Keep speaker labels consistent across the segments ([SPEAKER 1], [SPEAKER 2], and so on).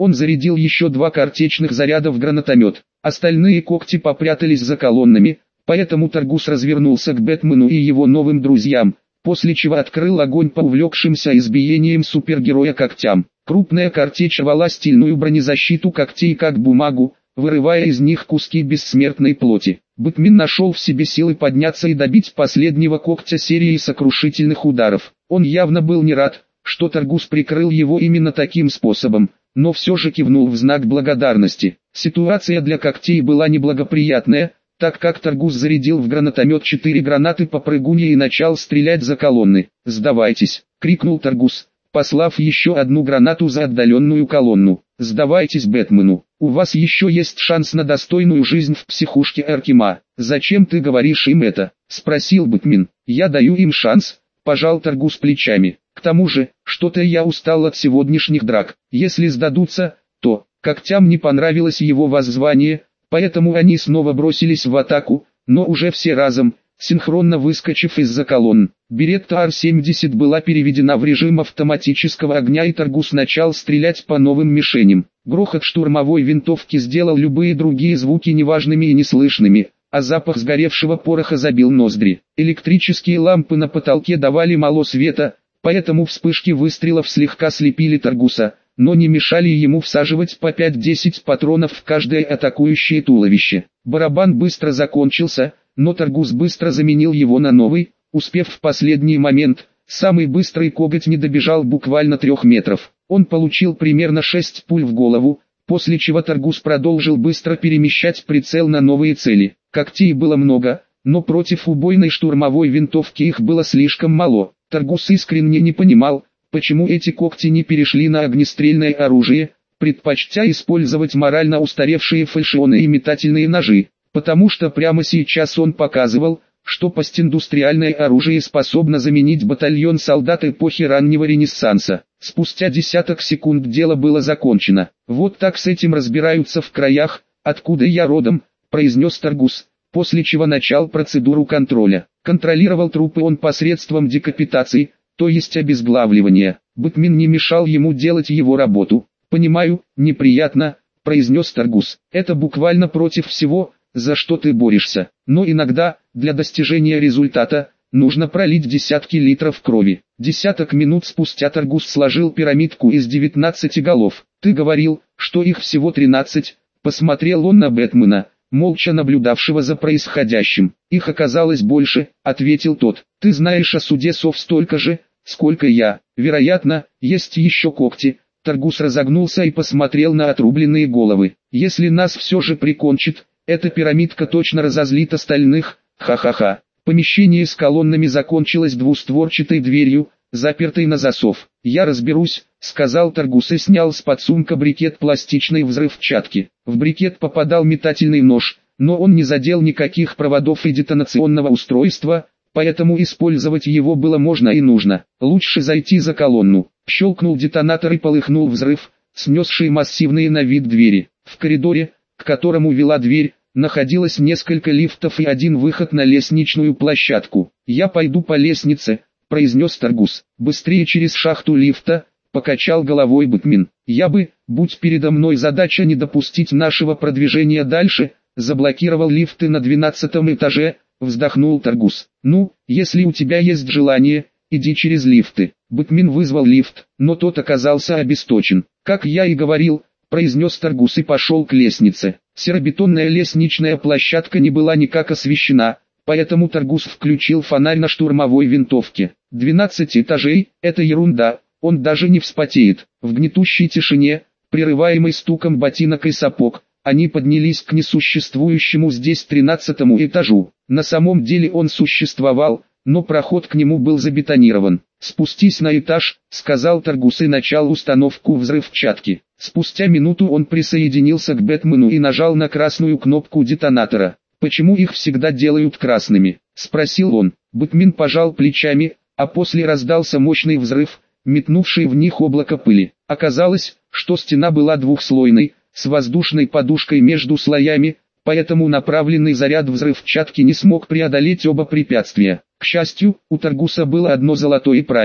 [SPEAKER 1] Он зарядил еще 2 картечных заряда в гранатомет. Остальные когти попрятались за колоннами, поэтому Таргус развернулся к Бэтмену и его новым друзьям, после чего открыл огонь по увлекшимся избиением супергероя когтям. Крупная картечь рвала стильную бронезащиту когтей как бумагу, вырывая из них куски бессмертной плоти. Бэтмен нашел в себе силы подняться и добить последнего когтя серией сокрушительных ударов. Он явно был не рад, что Таргус прикрыл его именно таким способом, но все же кивнул в знак благодарности. Ситуация для когтей была неблагоприятная, так как Таргус зарядил в гранатомет 4 гранаты по прыгунье и начал стрелять за колонны. «Сдавайтесь!» — крикнул Таргус, послав еще одну гранату за отдаленную колонну. «Сдавайтесь Бэтмену, у вас еще есть шанс на достойную жизнь в психушке Аркема». «Зачем ты говоришь им это?» — спросил Бэтмен. «Я даю им шанс», — пожал Таргус плечами. «К тому же, что-то я устал от сегодняшних драк. Если сдадутся, то...» Когтям не понравилось его воззвание, поэтому они снова бросились в атаку, но уже все разом, синхронно выскочив из-за колонн. Беретта Ар-70 была переведена в режим автоматического огня, и Таргус начал стрелять по новым мишеням. Грохот штурмовой винтовки сделал любые другие звуки неважными и неслышными, а запах сгоревшего пороха забил ноздри. Электрические лампы на потолке давали мало света, поэтому вспышки выстрелов слегка слепили Таргуса, но не мешали ему всаживать по 5-10 патронов в каждое атакующее туловище. Барабан быстро закончился, но Таргус быстро заменил его на новый, успев в последний момент. Самый быстрый коготь не добежал буквально 3 метров. Он получил примерно 6 пуль в голову, после чего Таргус продолжил быстро перемещать прицел на новые цели. Когтей было много, но против убойной штурмовой винтовки их было слишком мало. Таргус искренне не понимал, почему эти когти не перешли на огнестрельное оружие, предпочтя использовать морально устаревшие фальшионы и метательные ножи, потому что прямо сейчас он показывал, что постиндустриальное оружие способно заменить батальон солдат эпохи раннего Ренессанса. Спустя десяток секунд дело было закончено. «Вот так с этим разбираются в краях, откуда я родом», — произнес Таргус, после чего начал процедуру контроля. Контролировал трупы он посредством декапитации, то есть обезглавливания. Бэтмен не мешал ему делать его работу. «Понимаю, неприятно», — произнес Таргус. «Это буквально против всего, за что ты борешься. Но иногда, для достижения результата, нужно пролить десятки литров крови». Десяток минут спустя Таргус сложил пирамидку из 19 голов. «Ты говорил, что их всего 13», — посмотрел он на Бэтмена, молча наблюдавшего за происходящим. «Их оказалось больше», — ответил тот. «Ты знаешь о суде сов столько же, сколько я. Вероятно, есть еще когти». Таргус разогнулся и посмотрел на отрубленные головы. «Если нас все же прикончит, эта пирамидка точно разозлит остальных, ха-ха-ха». Помещение с колоннами закончилось двустворчатой дверью, запертой на засов. «Я разберусь», — сказал Таргус и снял с подсумка брикет пластичной взрывчатки. В брикет попадал метательный нож, но он не задел никаких проводов и детонационного устройства, поэтому использовать его было можно и нужно. «Лучше зайти за колонну». Щелкнул детонатор и полыхнул взрыв, снесший массивные на вид двери. В коридоре, к которому вела дверь, находилось несколько лифтов и один выход на лестничную площадку. «Я пойду по лестнице», — произнес Таргус. «Быстрее через шахту лифта», — покачал головой Бэтмен. «Будь передо мной задача не допустить нашего продвижения дальше», — заблокировал лифты на 12 этаже, вздохнул Таргус. «Ну, если у тебя есть желание, иди через лифты». Бэтмен вызвал лифт, но тот оказался обесточен. «Как я и говорил», — произнес Таргус и пошел к лестнице. Серобетонная лестничная площадка не была никак освещена, поэтому Таргус включил фонарь на штурмовой винтовке. 12 этажей — это ерунда, он даже не вспотеет. В гнетущей тишине, прерываемой стуком ботинок и сапог, они поднялись к несуществующему здесь 13-му этажу. На самом деле он существовал, но проход к нему был забетонирован. «Спустись на этаж», — сказал Таргус и начал установку взрывчатки. Спустя минуту он присоединился к Бэтмену и нажал на красную кнопку детонатора. «Почему их всегда делают красными?» — спросил он. Бэтмен пожал плечами, а после раздался мощный взрыв, метнувший в них облако пыли. Оказалось, что стена была двухслойной, с воздушной подушкой между слоями, поэтому направленный заряд взрывчатки не смог преодолеть оба препятствия. К счастью, у Таргуса было одно золотое правило: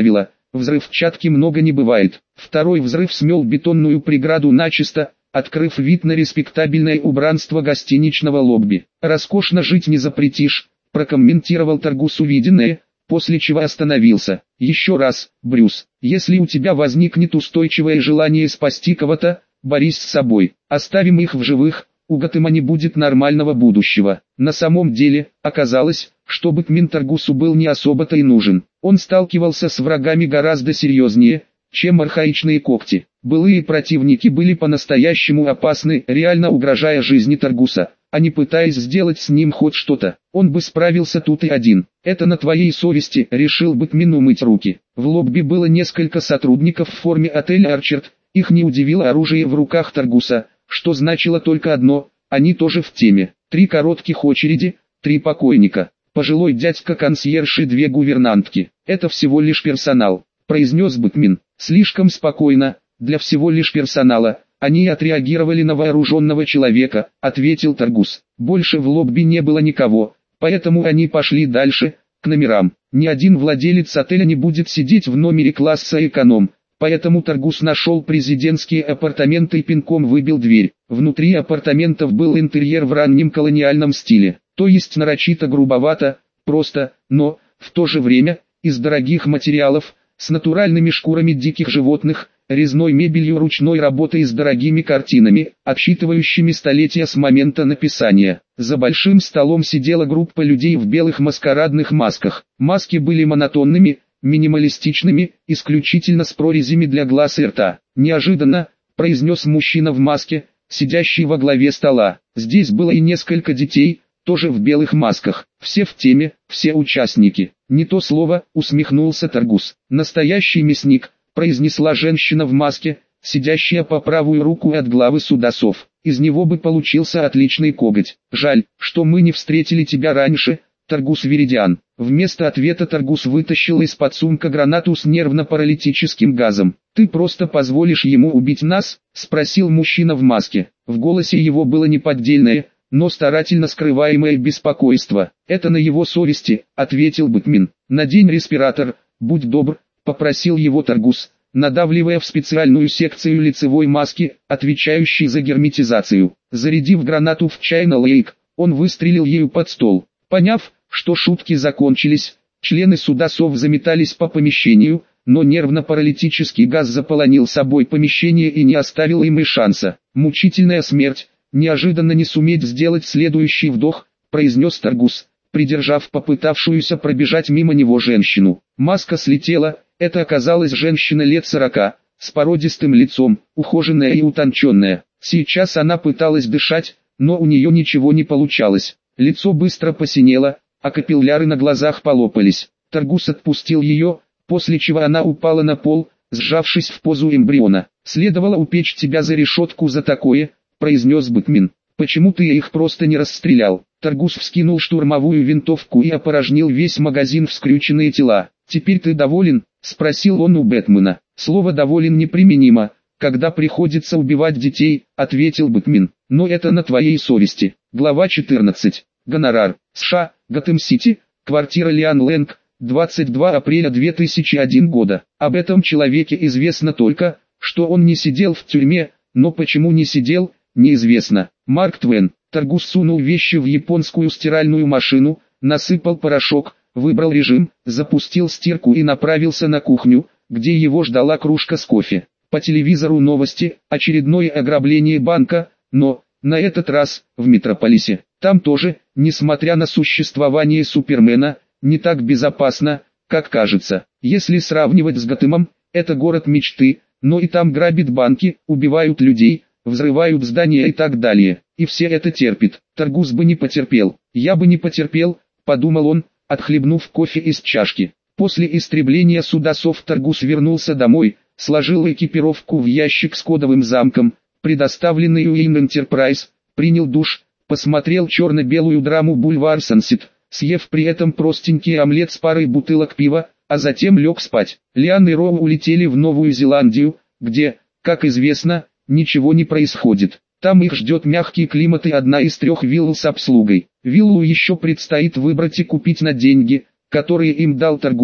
[SPEAKER 1] взрывчатки много не бывает. Второй взрыв смел бетонную преграду начисто, открыв вид на респектабельное убранство гостиничного лобби. «Роскошно жить не запретишь», прокомментировал Таргус увиденное, после чего остановился. «Еще раз, Брюс, если у тебя возникнет устойчивое желание спасти кого-то, борись с собой. Оставим их в живых, у Готэма не будет нормального будущего». На самом деле, оказалось, что Бэтмен Таргусу был не особо-то и нужен. Он сталкивался с врагами гораздо серьезнее, чем архаичные когти. Былые противники были по-настоящему опасны, реально угрожая жизни Таргуса, а не пытаясь сделать с ним хоть что-то. Он бы справился тут и один. «Это на твоей совести», — решил Бэтмен умыть руки. В лобби было несколько сотрудников в форме отеля «Арчерд». Их не удивило оружие в руках Таргуса, что значило только одно — они тоже в теме. 3 коротких очереди, 3 покойника. Пожилой дядька-консьерж и 2 гувернантки. «Это всего лишь персонал», — произнес Бэтмен. «Слишком спокойно, для всего лишь персонала. Они отреагировали на вооруженного человека», — ответил Таргус. Больше в лобби не было никого, поэтому они пошли дальше, к номерам. Ни один владелец отеля не будет сидеть в номере класса эконом, поэтому Таргус нашел президентские апартаменты и пинком выбил дверь. Внутри апартаментов был интерьер в раннем колониальном стиле, то есть нарочито грубовато, просто, но, в то же время, из дорогих материалов, с натуральными шкурами диких животных, резной мебелью ручной работы и с дорогими картинами, отсчитывающими столетия с момента написания. За большим столом сидела группа людей в белых маскарадных масках. Маски были монотонными, минималистичными, исключительно с прорезями для глаз и рта. «Неожиданно», — произнес мужчина в маске, сидящий во главе стола. Здесь было и несколько детей, тоже в белых масках. Все в теме, все участники. «Не то слово», — усмехнулся Таргус. «Настоящий мясник», — произнесла женщина в маске, сидящая по правую руку от главы судасов. «Из него бы получился отличный коготь. Жаль, что мы не встретили тебя раньше, Таргус Веридиан». Вместо ответа Таргус вытащил из-под сумка гранату с нервно-паралитическим газом. «Ты просто позволишь ему убить нас?» — спросил мужчина в маске. В голосе его было неподдельное, но старательно скрываемое беспокойство. «Это на его совести», — ответил Бэтмен. «Надень респиратор, будь добр», — попросил его Таргус, надавливая в специальную секцию лицевой маски, отвечающей за герметизацию. Зарядив гранату в Чайна Лейк, он выстрелил ею под стол. Поняв, что шутки закончились, члены судасов заметались по помещению, но нервно-паралитический газ заполонил собой помещение и не оставил им и шанса. «Мучительная смерть, неожиданно не суметь сделать следующий вдох», — произнес Таргус, придержав попытавшуюся пробежать мимо него женщину. Маска слетела, это оказалась женщина лет 40, с породистым лицом, ухоженная и утонченная. Сейчас она пыталась дышать, но у нее ничего не получалось. Лицо быстро посинело, а капилляры на глазах полопались. Таргус отпустил ее, после чего она упала на пол, сжавшись в позу эмбриона. «Следовало упечь тебя за решетку за такое», — произнес Бэтмен. «Почему ты их просто не расстрелял?» Таргус вскинул штурмовую винтовку и опорожнил весь магазин в скрюченные тела. «Теперь ты доволен?» — спросил он у Бэтмена. «Слово «доволен» неприменимо, когда приходится убивать детей», — ответил Бэтмен. «Но это на твоей совести». Глава 14. Гонорар. США, Готэм-Сити, квартира Лиан Лэнг, 22 апреля 2001 года. Об этом человеке известно только, что он не сидел в тюрьме, но почему не сидел, неизвестно. Марк Твен. Таргус сунул вещи в японскую стиральную машину, насыпал порошок, выбрал режим, запустил стирку и направился на кухню, где его ждала кружка с кофе. По телевизору новости, очередное ограбление банка, но, на этот раз, в Метрополисе. Там тоже, несмотря на существование Супермена, не так безопасно, как кажется. Если сравнивать с Готэмом, это город мечты, но и там грабят банки, убивают людей, взрывают здания и так далее. И все это терпит. Таргус бы не потерпел. «Я бы не потерпел», — подумал он, отхлебнув кофе из чашки. После истребления судасов Таргус вернулся домой, сложил экипировку в ящик с кодовым замком, предоставленный Уэйн Enterprise, принял душ, посмотрел черно-белую драму «Бульвар Сансет», съев при этом простенький омлет с парой бутылок пива, а затем лег спать. Лиан и Роу улетели в Новую Зеландию, где, как известно, ничего не происходит. Там их ждет мягкий климат и одна из 3 вилл с обслугой. Виллу еще предстоит выбрать и купить на деньги, которые им дал Таргус,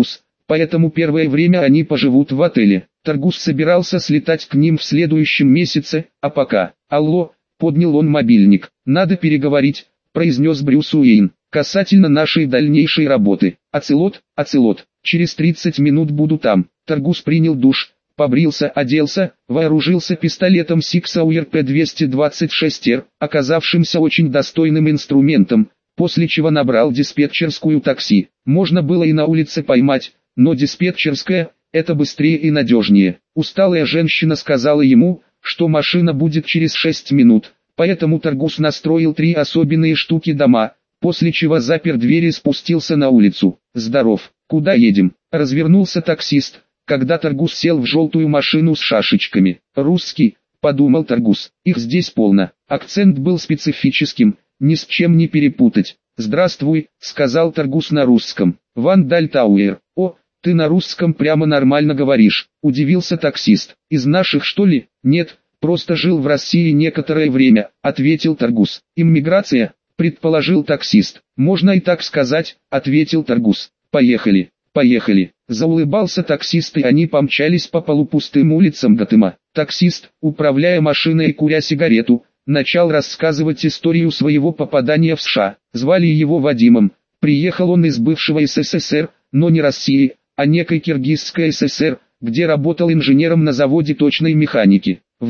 [SPEAKER 1] поэтому первое время они поживут в отеле. Таргус собирался слетать к ним в следующем месяце, а пока... «Алло», поднял он мобильник. «Надо переговорить», произнес Брюс Уэйн, «касательно нашей дальнейшей работы. Оцелот, через 30 минут буду там». Таргус принял душ, побрился, оделся, вооружился пистолетом Sig Sauer P226R, оказавшимся очень достойным инструментом, после чего набрал диспетчерскую такси. Можно было и на улице поймать, но диспетчерская – это быстрее и надежнее. Усталая женщина сказала ему, что машина будет через 6 минут, поэтому Таргус настроил 3 особенные штуки дома, после чего запер дверь и спустился на улицу. «Здоров, куда едем?» – развернулся таксист, когда Таргус сел в желтую машину с шашечками. «Русский», – подумал Таргус, – «их здесь полно». Акцент был специфическим, ни с чем не перепутать. «Здравствуй», – сказал Таргус на русском. «Ван Даль Тауэр». «О, ты на русском прямо нормально говоришь», – удивился таксист. «Из наших, что ли?» «Нет, просто жил в России некоторое время», – ответил Таргус. «Иммиграция?» – предположил таксист. «Можно и так сказать», – ответил Таргус. «Поехали, поехали». Заулыбался таксист, и они помчались по полупустым улицам Готэма. Таксист, управляя машиной и куря сигарету, начал рассказывать историю своего попадания в США. Звали его Вадимом. Приехал он из бывшего СССР, но не России, а некой Киргизской ССР, где работал инженером на заводе точной механики. В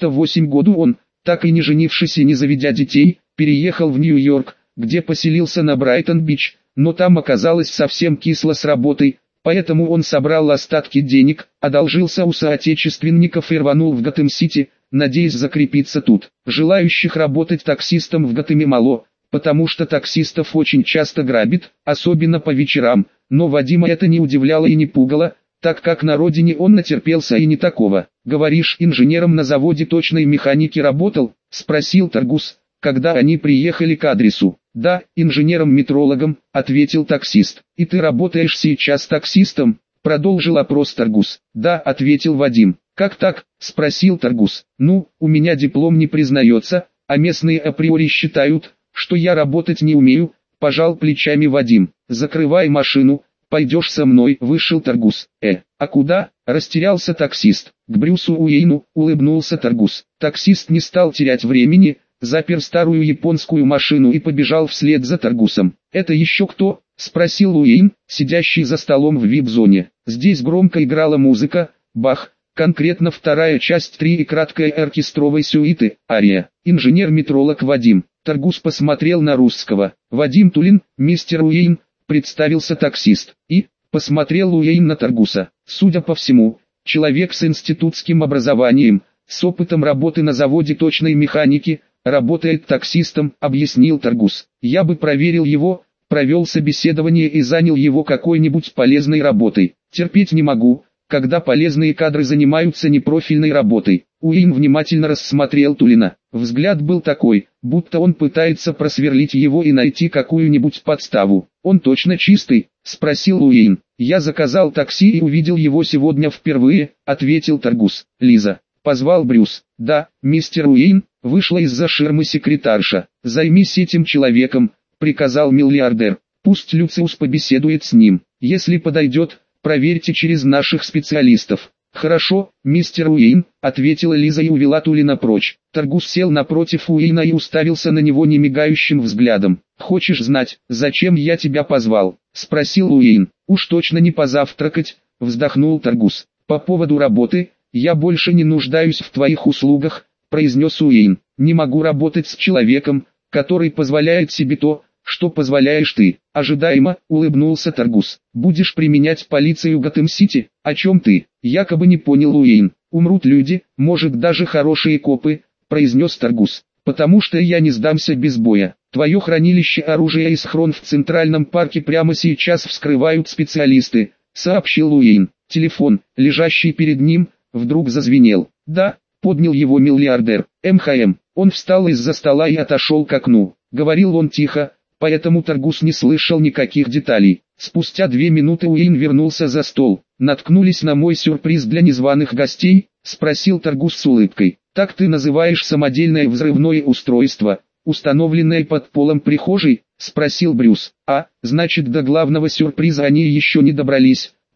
[SPEAKER 1] 98 году он, так и не женившись и не заведя детей, переехал в Нью-Йорк, где поселился на Брайтон-Бич, но там оказалось совсем кисло с работой, поэтому он собрал остатки денег, одолжился у соотечественников и рванул в Готэм-Сити, надеясь закрепиться тут. Желающих работать таксистом в Готэме мало, потому что таксистов очень часто грабят, особенно по вечерам, но Вадима это не удивляло и не пугало, так как на родине он натерпелся и не такого. «Говоришь, инженером на заводе точной механики работал?» – спросил Таргус, когда они приехали к адресу. «Да, инженером-метрологом», – ответил таксист. «И ты работаешь сейчас таксистом?» – продолжил опрос Таргус. «Да», – ответил Вадим. «Как так?» – спросил Таргус. «Ну, у меня диплом не признается, а местные априори считают, что я работать не умею», – пожал плечами Вадим. «Закрывай машину, пойдешь со мной», – вышел Таргус. А куда?» – растерялся таксист. «К Брюсу Уэйну», – улыбнулся Таргус. Таксист не стал терять времени, запер старую японскую машину и побежал вслед за Таргусом. «Это еще кто?» – спросил Уэйн, сидящий за столом в вип-зоне. Здесь громко играла музыка, Бах, конкретно вторая часть 3 и краткой оркестровой сюиты, ария. «Инженер-метролог Вадим». Таргус посмотрел на русского. «Вадим Тулин, мистер Уэйн», – представился таксист. И посмотрел Уэйн на Таргуса. Судя по всему, человек с институтским образованием, с опытом работы на заводе точной механики, работает таксистом, объяснил Таргус. «Я бы проверил его, провел собеседование и занял его какой-нибудь полезной работой. Терпеть не могу, когда полезные кадры занимаются непрофильной работой». Уэйн внимательно рассмотрел Тулина. Взгляд был такой, будто он пытается просверлить его и найти какую-нибудь подставу. «Он точно чистый?» – спросил Уэйн. «Я заказал такси и увидел его сегодня впервые», – ответил Таргус. «Лиза», – позвал Брюс. «Да, мистер Уэйн», – вышла из-за ширмы секретарша. «Займись этим человеком», – приказал миллиардер. «Пусть Люциус побеседует с ним. Если подойдет, проверьте через наших специалистов». «Хорошо, мистер Уэйн», — ответила Лиза и увела Тулина прочь. Таргус сел напротив Уэйна и уставился на него немигающим взглядом. «Хочешь знать, зачем я тебя позвал?» — спросил Уэйн. «Уж точно не позавтракать», — вздохнул Таргус. «По поводу работы, я больше не нуждаюсь в твоих услугах», — произнес Уэйн. «Не могу работать с человеком, который позволяет себе то, что позволяешь ты». «Ожидаемо», — улыбнулся Таргус. «Будешь применять полицию Готэм-Сити? О чем ты?» «Якобы не понял Уэйн. Умрут люди, может даже хорошие копы», — произнес Таргус. «Потому что я не сдамся без боя. Твое хранилище оружия и схрон в Центральном парке прямо сейчас вскрывают специалисты», — сообщил Уэйн. Телефон, лежащий перед ним, вдруг зазвенел. «Да», — поднял его миллиардер. «МХМ». Он встал из-за стола и отошел к окну. Говорил он тихо, поэтому Таргус не слышал никаких деталей. Спустя 2 минуты Уэйн вернулся за стол. «Наткнулись на мой сюрприз для незваных гостей?» — спросил Таргус с улыбкой. «Так ты называешь самодельное взрывное устройство, установленное под полом прихожей?» — спросил Брюс. «А, значит, до главного сюрприза они еще не добрались»,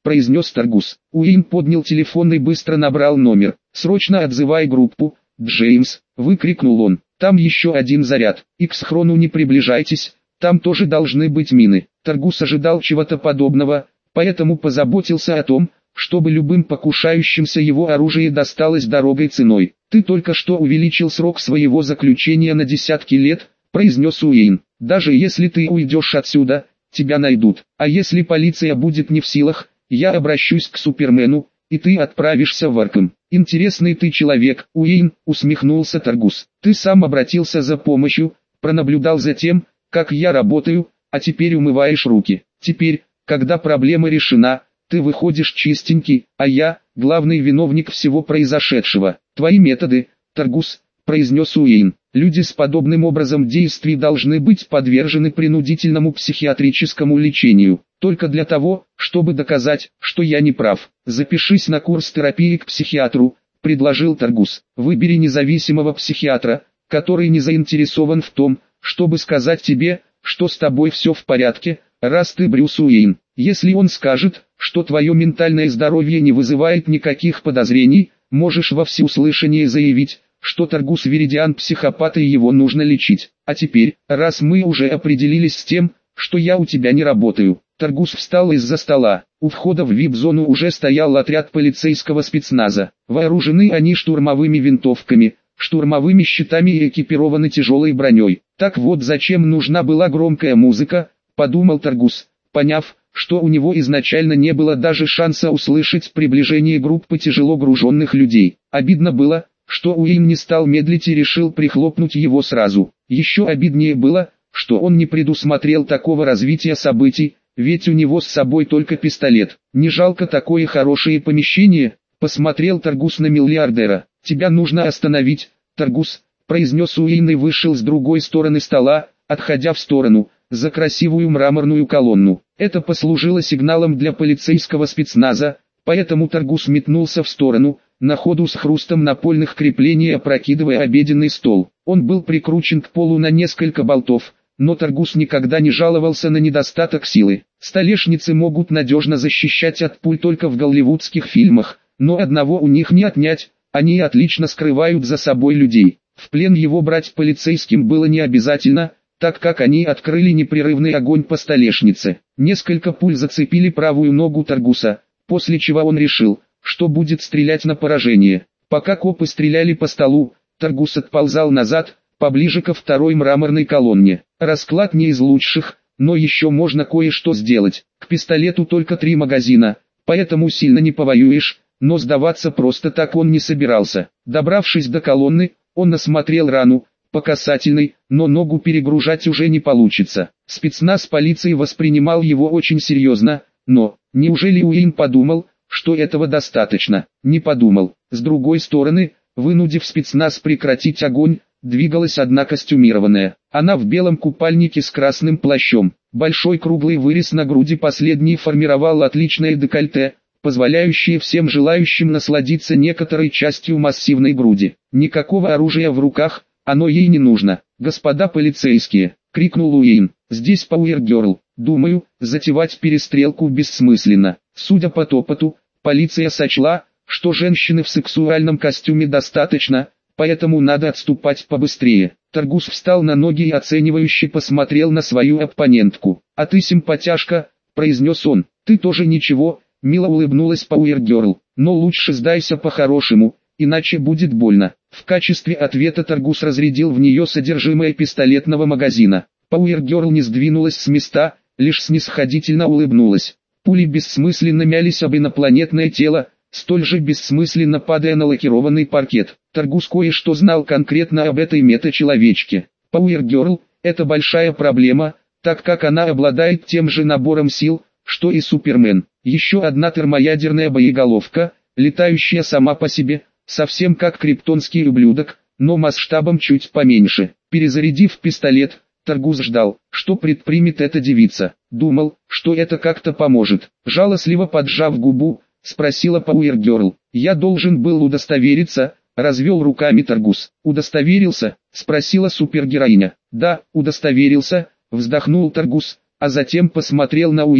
[SPEAKER 1] произнес Таргус. Уэйн поднял телефон и быстро набрал номер. «Срочно отзывай группу, Джеймс!» — выкрикнул он. «Там еще один заряд, и к схрону не приближайтесь, там тоже должны быть мины». Таргус ожидал чего-то подобного, поэтому позаботился о том, чтобы любым покушающимся его оружие досталось дорогой ценой. «Ты только что увеличил срок своего заключения на десятки лет», — произнес Уэйн. «Даже если ты уйдешь отсюда, тебя найдут. А если полиция будет не в силах, я обращусь к Супермену, и ты отправишься в Аркхэм». «Интересный ты человек, Уэйн», — усмехнулся Таргус. «Ты сам обратился за помощью, пронаблюдал за тем, как я работаю, а теперь умываешь руки. Теперь, когда проблема решена, ты выходишь чистенький, а я — главный виновник всего произошедшего. Твои методы, Таргус», — произнес Уэйн. «Люди с подобным образом действий должны быть подвержены принудительному психиатрическому лечению, только для того, чтобы доказать, что я не прав. Запишись на курс терапии к психиатру», — предложил Таргус. «Выбери независимого психиатра, который не заинтересован в том, чтобы сказать тебе, что с тобой все в порядке, раз ты Брюс Уэйн. Если он скажет, что твое ментальное здоровье не вызывает никаких подозрений, можешь во всеуслышание заявить, что Таргус Веридиан психопат и его нужно лечить. А теперь, раз мы уже определились с тем, что я у тебя не работаю». Таргус встал из-за стола. У входа в вип-зону уже стоял отряд полицейского спецназа. Вооружены они штурмовыми винтовками, штурмовыми щитами и экипированы тяжелой броней. «Так вот зачем нужна была громкая музыка», — подумал Таргус, поняв, что у него изначально не было даже шанса услышать приближение группы тяжело груженных людей. Обидно было, что Уэйн не стал медлить и решил прихлопнуть его сразу. Еще обиднее было, что он не предусмотрел такого развития событий, ведь у него с собой только пистолет. «Не жалко такое хорошее помещение?» — посмотрел Таргус на миллиардера. «Тебя нужно остановить, Таргус», — произнес Уэйн и вышел с другой стороны стола, отходя в сторону, за красивую мраморную колонну. Это послужило сигналом для полицейского спецназа, поэтому Таргус метнулся в сторону, на ходу с хрустом напольных креплений опрокидывая обеденный стол. Он был прикручен к полу на несколько болтов, но Таргус никогда не жаловался на недостаток силы. Столешницы могут надежно защищать от пуль только в голливудских фильмах, но одного у них не отнять, они отлично скрывают за собой людей. В плен его брать полицейским было не обязательно, так как они открыли непрерывный огонь по столешнице. Несколько пуль зацепили правую ногу Таргуса, после чего он решил, что будет стрелять на поражение. Пока копы стреляли по столу, Таргус отползал назад, поближе ко второй мраморной колонне. Расклад не из лучших, но еще можно кое-что сделать. К пистолету только 3 магазина, поэтому сильно не повоюешь, но сдаваться просто так он не собирался. Добравшись до колонны, он осмотрел рану, по касательной, но ногу перегружать уже не получится. Спецназ полиции воспринимал его очень серьезно, но, неужели Уэйн подумал, что этого достаточно? Не подумал. С другой стороны, вынудив спецназ прекратить огонь, двигалась одна костюмированная. Она в белом купальнике с красным плащом. Большой круглый вырез на груди последний формировал отличное декольте, позволяющее всем желающим насладиться некоторой частью массивной груди. Никакого оружия в руках, оно ей не нужно. «Господа полицейские!» — крикнул Уэйн. «Здесь Пауэр Герл. Думаю, затевать перестрелку бессмысленно». Судя по топоту, полиция сочла, что женщины в сексуальном костюме достаточно, поэтому надо отступать побыстрее. Таргус встал на ноги и оценивающе посмотрел на свою оппонентку. «А ты симпатяшка», — произнес он. «Ты тоже ничего», — мило улыбнулась Пауэр Герл. «Но лучше сдайся по-хорошему, иначе будет больно». В качестве ответа Таргус разрядил в нее содержимое пистолетного магазина. Пауэр Герл не сдвинулась с места, лишь снисходительно улыбнулась. Пули бессмысленно мялись об инопланетное тело, столь же бессмысленно падая на лакированный паркет. Таргус кое-что знал конкретно об этой мета-человечке. Пауэр Герл – это большая проблема, так как она обладает тем же набором сил, что и Супермен. Еще одна термоядерная боеголовка, летающая сама по себе, совсем как криптонский ублюдок, но масштабом чуть поменьше. Перезарядив пистолет, Таргус ждал, что предпримет эта девица. Думал, что это как-то поможет. Жалостливо поджав губу, спросила Пауэр Герл. «Я должен был удостовериться», — развел руками Таргус. «Удостоверился?» — спросила супергероиня. «Да, удостоверился», — вздохнул Таргус, а затем посмотрел на Уэйна.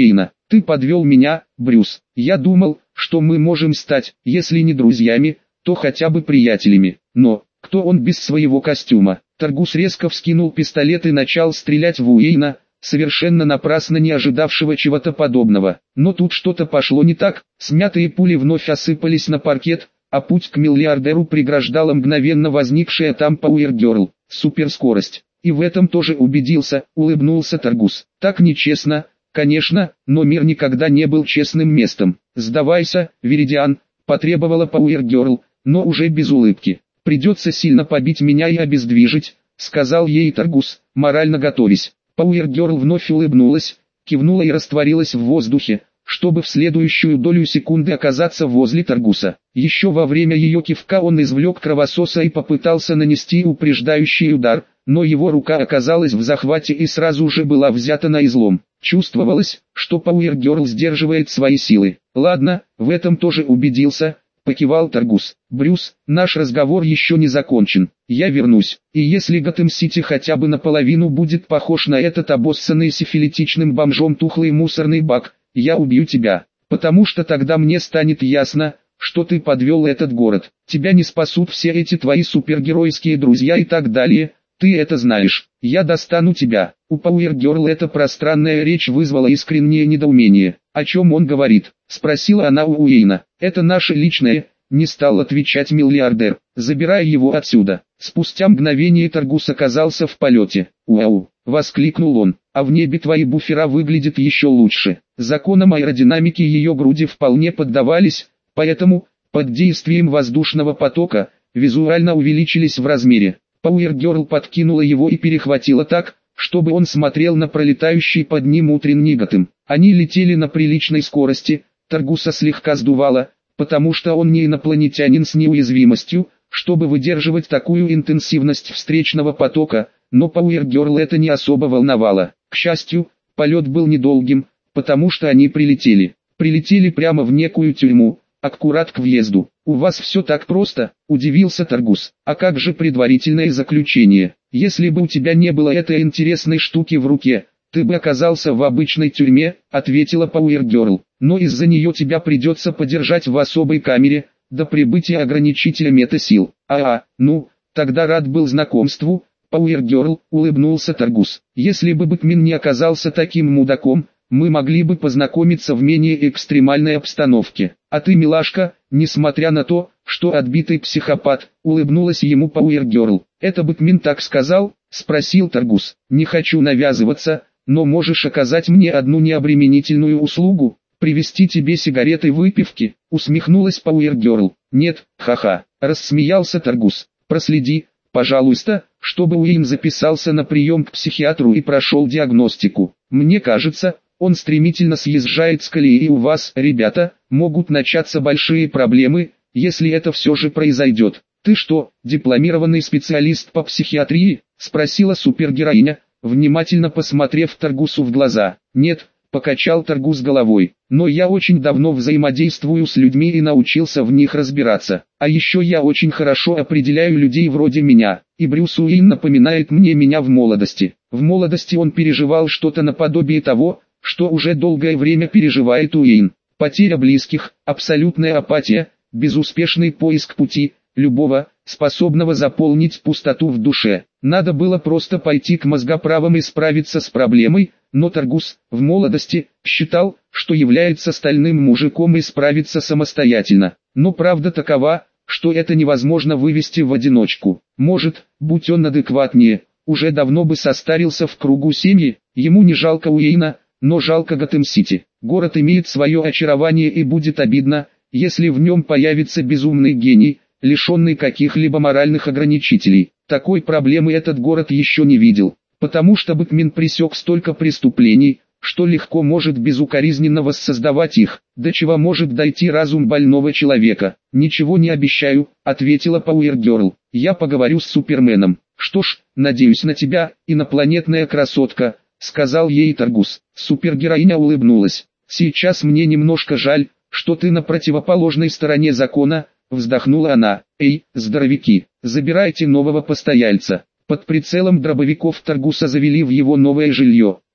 [SPEAKER 1] Ты подвел меня, Брюс. Я думал, что мы можем стать, если не друзьями, то хотя бы приятелями. Но, кто он без своего костюма? Таргус резко вскинул пистолет и начал стрелять в Уэйна, совершенно напрасно не ожидавшего чего-то подобного. Но тут что-то пошло не так, смятые пули вновь осыпались на паркет, а путь к миллиардеру преграждала мгновенно возникшая там Пауэргерл. Суперскорость. И в этом тоже убедился, улыбнулся Таргус. Так нечестно, конечно, но мир никогда не был честным местом. Сдавайся, Веридиан, потребовала Пауэргерл, но уже без улыбки. Придется сильно побить меня и обездвижить, сказал ей Таргус, морально готовясь. Пауэргерл вновь улыбнулась, кивнула и растворилась в воздухе, чтобы в следующую долю секунды оказаться возле Таргуса. Еще во время ее кивка он извлек кровососа и попытался нанести упреждающий удар, но его рука оказалась в захвате и сразу же была взята на излом. Чувствовалось, что Пауэргерл сдерживает свои силы. «Ладно, в этом тоже убедился», — покивал Таргус. «Брюс, наш разговор еще не закончен. Я вернусь, и если Готэм-Сити хотя бы наполовину будет похож на этот обоссанный сифилитичным бомжом тухлый мусорный бак, я убью тебя, потому что тогда мне станет ясно, что ты подвел этот город. Тебя не спасут все эти твои супергеройские друзья и так далее, ты это знаешь. Я достану тебя». У Пауэргерл эта пространная речь вызвала искреннее недоумение. «О чем он говорит?» — спросила она у Уэйна. «Это наше личное», — не стал отвечать миллиардер. «Забирай его отсюда». Спустя мгновение Таргус оказался в полете. «Уау!» — воскликнул он. «А в небе твои буфера выглядят еще лучше». Законам аэродинамики ее груди вполне поддавались, поэтому, под действием воздушного потока, визуально увеличились в размере. Пауэргерл подкинула его и перехватила так, чтобы он смотрел на пролетающий под ним утренний Готэм. Они летели на приличной скорости, Таргуса слегка сдувало, потому что он не инопланетянин с неуязвимостью, чтобы выдерживать такую интенсивность встречного потока, но Пауэргерл это не особо волновало. К счастью, полет был недолгим, потому что они прилетели. Прилетели прямо в некую тюрьму, аккурат к въезду. «У вас все так просто», — удивился Таргус. «А как же предварительное заключение? Если бы у тебя не было этой интересной штуки в руке, ты бы оказался в обычной тюрьме», — ответила Пауэргерл. «Но из-за нее тебя придется подержать в особой камере, до прибытия ограничителя метасил». Ну, тогда рад был знакомству, Пауэргерл», — улыбнулся Таргус. «Если бы Бэтмен не оказался таким мудаком, мы могли бы познакомиться в менее экстремальной обстановке. А ты, милашка, несмотря на то, что отбитый психопат», — улыбнулась ему Пауэргерл. «Это Бэтмен так сказал?» — спросил Таргус. «Не хочу навязываться, но можешь оказать мне одну необременительную услугу, привезти тебе сигареты и выпивки?» — усмехнулась Пауэргерл. «Нет, ха-ха», — рассмеялся Таргус. «Проследи, пожалуйста, чтобы Уэйн записался на прием к психиатру и прошел диагностику. Мне кажется, он стремительно съезжает с колеи, и у вас, ребята, могут начаться большие проблемы, если это все же произойдет». «Ты что, дипломированный специалист по психиатрии?» — спросила супергероиня, внимательно посмотрев Таргусу в глаза. «Нет», — покачал Таргус головой, «но я очень давно взаимодействую с людьми и научился в них разбираться. А еще я очень хорошо определяю людей вроде меня, и Брюс Уэйн напоминает мне меня в молодости. В молодости он переживал что-то наподобие того, что уже долгое время переживает Уэйн. Потеря близких, абсолютная апатия, безуспешный поиск пути, любого, способного заполнить пустоту в душе. Надо было просто пойти к мозгоправам и справиться с проблемой, но Таргус, в молодости, считал, что является стальным мужиком и справится самостоятельно. Но правда такова, что это невозможно вывести в одиночку. Может, будь он адекватнее, уже давно бы состарился в кругу семьи. Ему не жалко Уэйна, но жалко Готэм-Сити. Город имеет свое очарование, и будет обидно, если в нем появится безумный гений, лишенный каких-либо моральных ограничителей. Такой проблемы этот город еще не видел, потому что Бэтмен пресек столько преступлений, что легко может безукоризненно воссоздавать их. До чего может дойти разум больного человека? «Ничего не обещаю», — ответила Пауэргерл. «Я поговорю с Суперменом». «Что ж, надеюсь на тебя, инопланетная красотка», — сказал ей Таргус. Супергероиня улыбнулась. «Сейчас мне немножко жаль, что ты на противоположной стороне закона», — вздохнула она. «Эй, здоровяки, забирайте нового постояльца». Под прицелом дробовиков Таргуса завели в его новое жилье.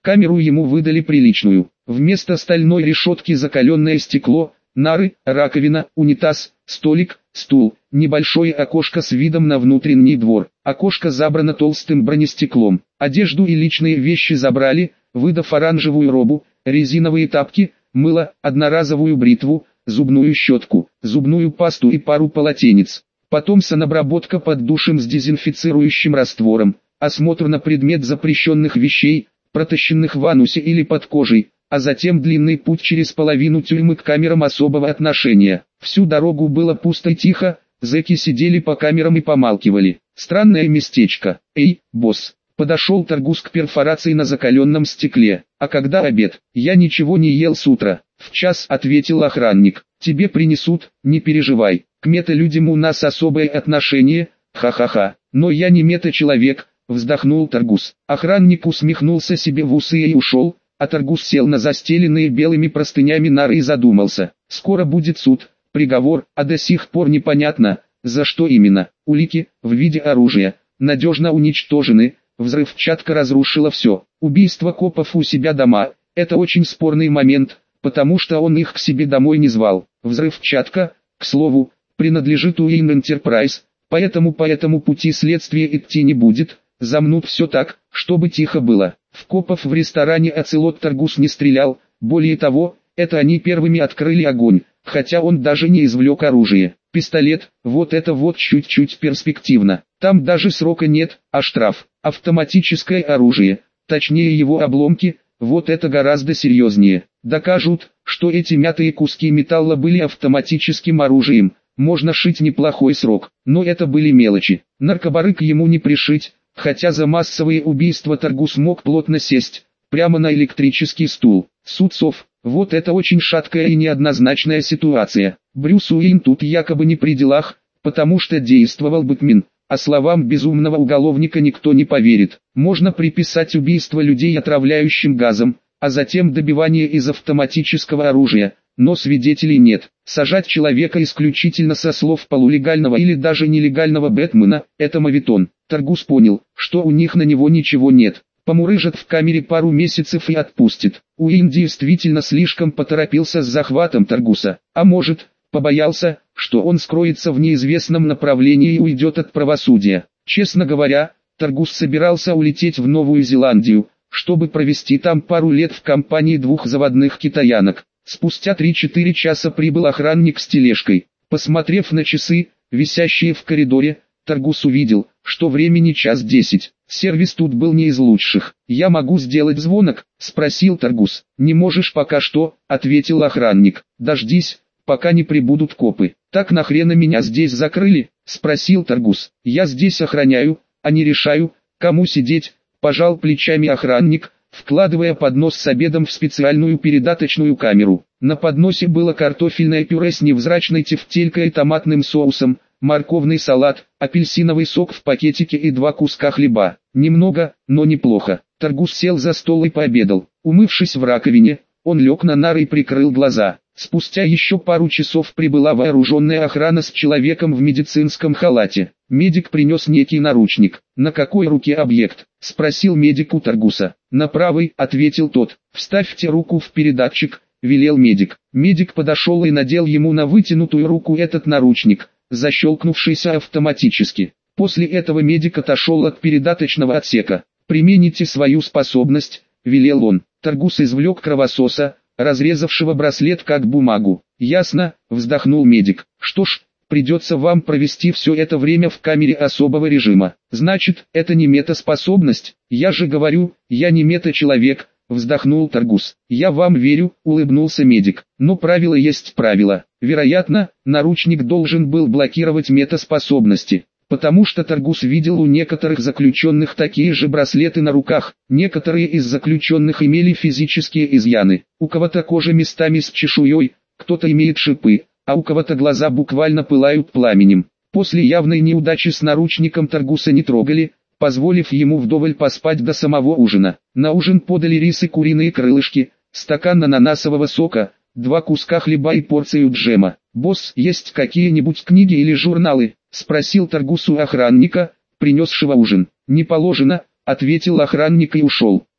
[SPEAKER 1] Камеру ему выдали приличную. Вместо стальной решетки закаленное стекло, нары, раковина, унитаз, столик, стул, небольшое окошко с видом на внутренний двор. Окошко забрано толстым бронестеклом. Одежду и личные вещи забрали, выдав оранжевую робу, резиновые тапки, мыло, одноразовую бритву, зубную щетку, зубную пасту и пару полотенец. Потом санобработка под душем с дезинфицирующим раствором, осмотр на предмет запрещенных вещей, протащенных в анусе или под кожей, а затем длинный путь через половину тюрьмы к камерам особого отношения. Всю дорогу было пусто и тихо, зэки сидели по камерам и помалкивали. Странное местечко. «Эй, босс!» Подошел Торгус к перфорации на закаленном стекле. «А когда обед?» «Я ничего не ел с утра». «В час», — ответил охранник. «Тебе принесут, не переживай. К мета-людям у нас особое отношение, ха-ха-ха. Но я не мета-человек», — вздохнул Торгус. Охранник усмехнулся себе в усы и ушел, а Торгус сел на застеленные белыми простынями нары и задумался. Скоро будет суд, приговор, а до сих пор непонятно, за что именно. Улики, в виде оружия, надежно уничтожены. Взрывчатка разрушила все. Убийство копов у себя дома – это очень спорный момент, потому что он их к себе домой не звал. Взрывчатка, к слову, принадлежит Уэйн Энтерпрайз, поэтому по этому пути следствие идти не будет, замнут все так, чтобы тихо было. В копов в ресторане Оцелот Торгус не стрелял, более того, это они первыми открыли огонь, хотя он даже не извлек оружие. Пистолет, вот это вот чуть-чуть перспективно. Там даже срока нет, а штраф. Автоматическое оружие, точнее его обломки, вот это гораздо серьезнее. Докажут, что эти мятые куски металла были автоматическим оружием, можно шить неплохой срок. Но это были мелочи. Наркобарык ему не пришить, хотя за массовые убийства Торгус мог плотно сесть, прямо на электрический стул. Судцов, вот это очень шаткая и неоднозначная ситуация. Брюс Уэйн тут якобы не при делах, потому что действовал Бэтмен. А словам безумного уголовника никто не поверит. Можно приписать убийство людей отравляющим газом, а затем добивание из автоматического оружия, но свидетелей нет. Сажать человека исключительно со слов полулегального или даже нелегального Бэтмена – это моветон. Торгус понял, что у них на него ничего нет. Помурыжат в камере пару месяцев и отпустит. Уэйн действительно слишком поторопился с захватом Торгуса, а может, побоялся, что он скроется в неизвестном направлении и уйдет от правосудия. Честно говоря, Торгус собирался улететь в Новую Зеландию, чтобы провести там пару лет в компании двух заводных китаянок. Спустя 3-4 часа прибыл охранник с тележкой. Посмотрев на часы, висящие в коридоре, Торгус увидел, что времени 1:10. Сервис тут был не из лучших. «Я могу сделать звонок?» – спросил Торгус. «Не можешь пока что», – ответил охранник. «Дождись, пока не прибудут копы». «Так нахрена меня здесь закрыли?» – спросил Торгус. «Я здесь охраняю, а не решаю, кому сидеть», – пожал плечами охранник, вкладывая поднос с обедом в специальную передаточную камеру. На подносе было картофельное пюре с невзрачной тефтелькой и томатным соусом, морковный салат, апельсиновый сок в пакетике и 2 куска хлеба. Немного, но неплохо. Торгус сел за стол и пообедал. Умывшись в раковине, он лег на нары и прикрыл глаза. Спустя еще пару часов прибыла вооруженная охрана с человеком в медицинском халате. Медик принес некий наручник. «На какой руке объект?» – спросил медик у Торгуса. «На правой», – ответил тот. «Вставьте руку в передатчик», – велел медик. Медик подошел и надел ему на вытянутую руку этот наручник, защелкнувшийся автоматически. После этого медик отошел от передаточного отсека. «Примените свою способность», – велел он. Торгус извлек кровососа, разрезавшего браслет как бумагу. «Ясно», – вздохнул медик. «Что ж, придется вам провести все это время в камере особого режима. Значит, это не метаспособность. Я же говорю, я не мета-человек», – вздохнул Торгус. «Я вам верю», – улыбнулся медик. «Но правило есть правило. Вероятно, наручник должен был блокировать метаспособности. Потому что Торгус видел у некоторых заключенных такие же браслеты на руках. Некоторые из заключенных имели физические изъяны. У кого-то кожа местами с чешуей, кто-то имеет шипы, а у кого-то глаза буквально пылают пламенем. После явной неудачи с наручником Торгуса не трогали, позволив ему вдоволь поспать до самого ужина. На ужин подали рис и куриные крылышки, стакан ананасового сока, 2 куска хлеба и порцию джема. «Босс, есть какие-нибудь книги или журналы?» – спросил Торгус у охранника, принесшего ужин. «Не положено», – ответил охранник и ушел.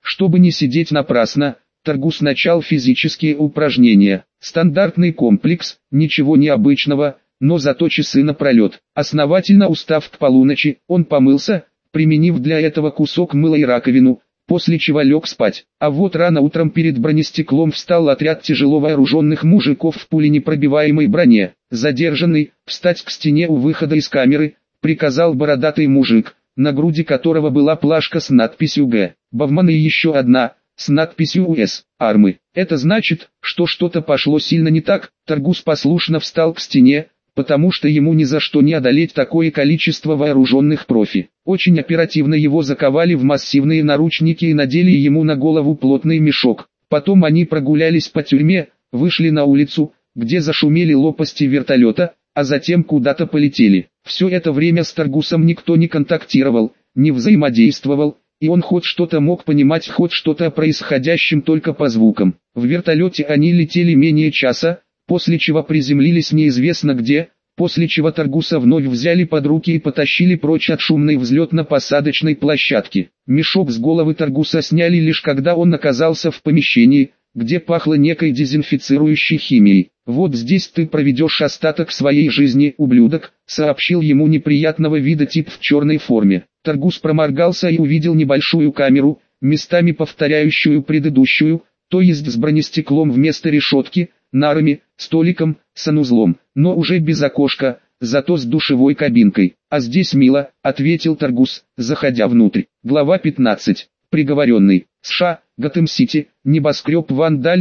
[SPEAKER 1] Чтобы не сидеть напрасно, Таргус начал физические упражнения. Стандартный комплекс, ничего необычного, но зато часы напролет. Основательно устав к полуночи, он помылся, применив для этого кусок мыла и раковину, после чего лег спать. А вот рано утром перед бронестеклом встал отряд тяжело вооруженных мужиков в пуленепробиваемой броне. Задержанный, встать к стене у выхода из камеры, приказал бородатый мужик, на груди которого была плашка с надписью «Г». Бавман и еще одна, с надписью «УС», армы. Это значит, что что-то пошло сильно не так. Таргус послушно встал к стене, потому что ему ни за что не одолеть такое количество вооруженных профи. Очень оперативно его заковали в массивные наручники и надели ему на голову плотный мешок. Потом они прогулялись по тюрьме, вышли на улицу, где зашумели лопасти вертолета, а затем куда-то полетели. Все это время с Таргусом никто не контактировал, не взаимодействовал, и он хоть что-то мог понимать, хоть что-то о происходящем только по звукам. В вертолете они летели менее часа, после чего приземлились неизвестно где, после чего Таргуса вновь взяли под руки и потащили прочь от шумной взлетно-посадочной площадки. Мешок с головы Таргуса сняли лишь когда он оказался в помещении, где пахло некой дезинфицирующей химией. «Вот здесь ты проведешь остаток своей жизни, ублюдок», сообщил ему неприятного вида тип в черной форме. Таргус проморгался и увидел небольшую камеру, местами повторяющую предыдущую, то есть с бронестеклом вместо решетки, нарами, столиком, санузлом, но уже без окошка, зато с душевой кабинкой. «А здесь мило», — ответил Таргус, заходя внутрь. Глава 15. Приговоренный. США, Готэм-Сити, небоскреб Вандаль,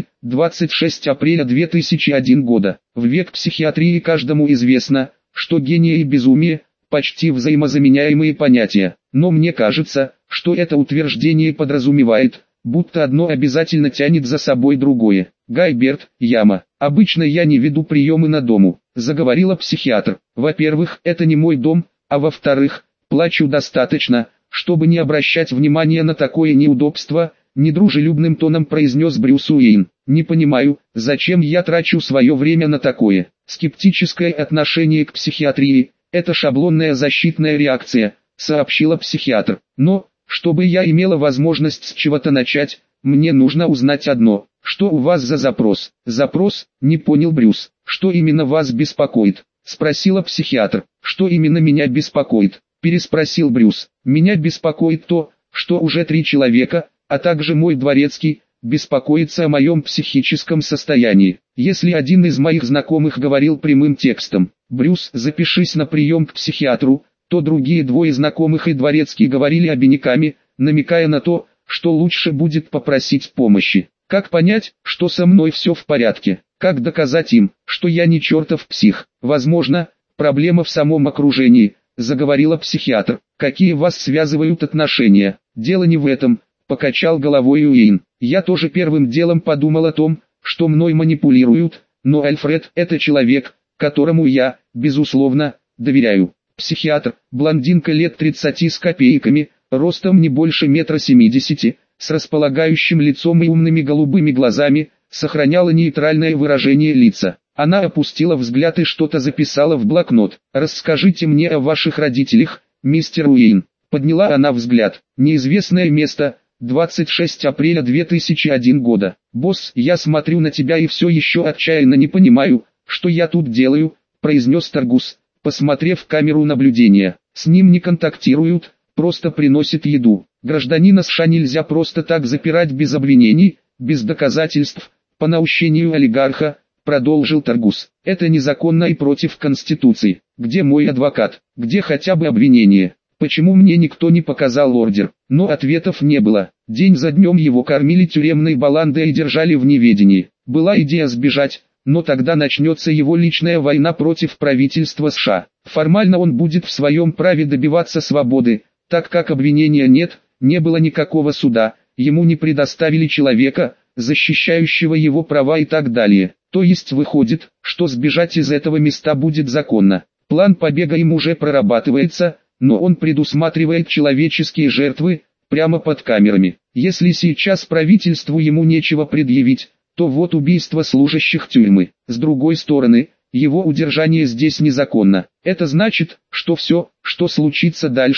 [SPEAKER 1] 26 апреля 2001 года. В век психиатрии каждому известно, что гений и безумие – почти взаимозаменяемые понятия. Но мне кажется, что это утверждение подразумевает, будто одно обязательно тянет за собой другое. Гайберт, яма. «Обычно я не веду приемы на дому», – заговорила психиатр. «Во-первых, это не мой дом, а во-вторых, плачу достаточно, чтобы не обращать внимания на такое неудобство», – недружелюбным тоном произнес Брюс Уэйн. «Не понимаю, зачем я трачу свое время на такое». Скептическое отношение к психиатрии – это шаблонная защитная реакция, сообщила психиатр. Но, чтобы я имела возможность с чего-то начать, мне нужно узнать одно. Что у вас за запрос? Запрос? Не понял Брюс. Что именно вас беспокоит? Спросила психиатр. Что именно меня беспокоит? Переспросил Брюс. Меня беспокоит то, что уже 3 человека, а также мой дворецкий, беспокоится о моем психическом состоянии. Если один из моих знакомых говорил прямым текстом: «Брюс, запишись на прием к психиатру», то другие 2 знакомых и дворецкий говорили обиняками, намекая на то, что лучше будет попросить помощи. Как понять, что со мной все в порядке? Как доказать им, что я не чертов псих? Возможно, проблема в самом окружении, заговорила психиатр. Какие вас связывают отношения? Дело не в этом, покачал головой Уэйн. Я тоже первым делом подумал о том, что мной манипулируют, но Альфред – это человек, которому я, безусловно, доверяю. Психиатр, блондинка лет 30 с копейками, ростом не больше 1,70 м, с располагающим лицом и умными голубыми глазами, сохраняла нейтральное выражение лица. Она опустила взгляд и что-то записала в блокнот. «Расскажите мне о ваших родителях, мистер Уэйн». Подняла она взгляд. «Неизвестное место, 26 апреля 2001 года. Босс, я смотрю на тебя и все еще отчаянно не понимаю, что я тут делаю», произнес Таргус, посмотрев в камеру наблюдения. «С ним не контактируют, просто приносят еду. Гражданина США нельзя просто так запирать без обвинений, без доказательств, по наущению олигарха», продолжил Таргус. «Это незаконно и против Конституции. Где мой адвокат? Где хотя бы обвинение? Почему мне никто не показал ордер?» Но ответов не было. День за днем его кормили тюремной баландой и держали в неведении. Была идея сбежать, но тогда начнется его личная война против правительства США. Формально он будет в своем праве добиваться свободы, так как обвинения нет, не было никакого суда, ему не предоставили человека, защищающего его права и так далее. То есть выходит, что сбежать из этого места будет законно. План побега им уже прорабатывается, но он предусматривает человеческие жертвы, прямо под камерами. Если сейчас правительству ему нечего предъявить, то вот убийство служащих тюрьмы. С другой стороны, его удержание здесь незаконно. Это значит, что все, что случится дальше,